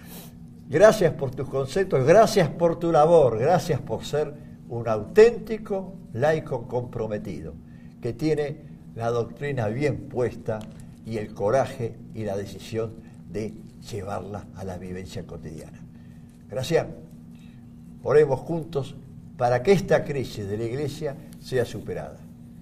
Gracias por tus conceptos, gracias por tu labor, gracias por ser un auténtico laico comprometido, que tiene la doctrina bien puesta y el coraje y la decisión de llevarla a la vivencia cotidiana. Gracias. Oremos juntos para que esta crisis de la Iglesia sea superada.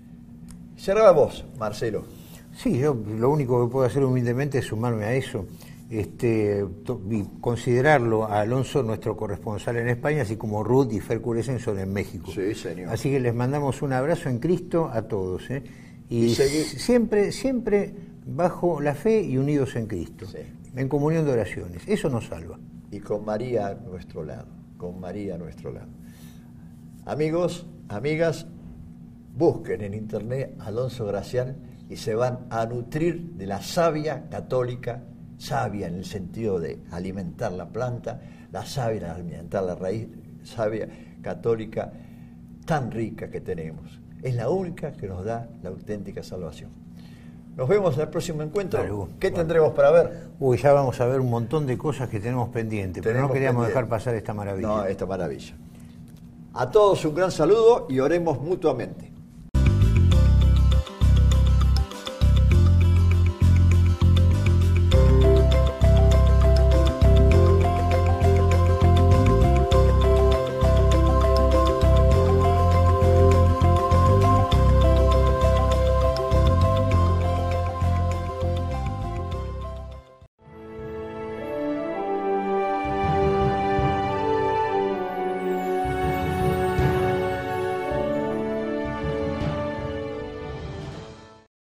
Cerraba vos, Marcelo. Sí, yo lo único que puedo hacer humildemente es sumarme a eso, este, y considerarlo a Alonso nuestro corresponsal en España, así como Ruth y Fer Curesen son en México. Sí, señor. Así que les mandamos un abrazo en Cristo a todos, ¿eh? Y, y seguir... siempre, siempre bajo la fe y unidos en Cristo. Sí. En comunión de oraciones, eso nos salva. Y con María a nuestro lado, con María a nuestro lado. Amigos, amigas, busquen en internet Alonso Gracián y se van a nutrir de la savia católica, savia en el sentido de alimentar la planta, la savia de alimentar la raíz, savia católica tan rica que tenemos. Es la única que nos da la auténtica salvación. Nos vemos en el próximo encuentro. Claro, ¿Qué bueno. tendremos para ver? Uy, ya vamos a ver un montón de cosas que tenemos pendientes, tenemos pero no queríamos pendiente. dejar pasar esta maravilla. No, esta maravilla. A todos un gran saludo y oremos mutuamente.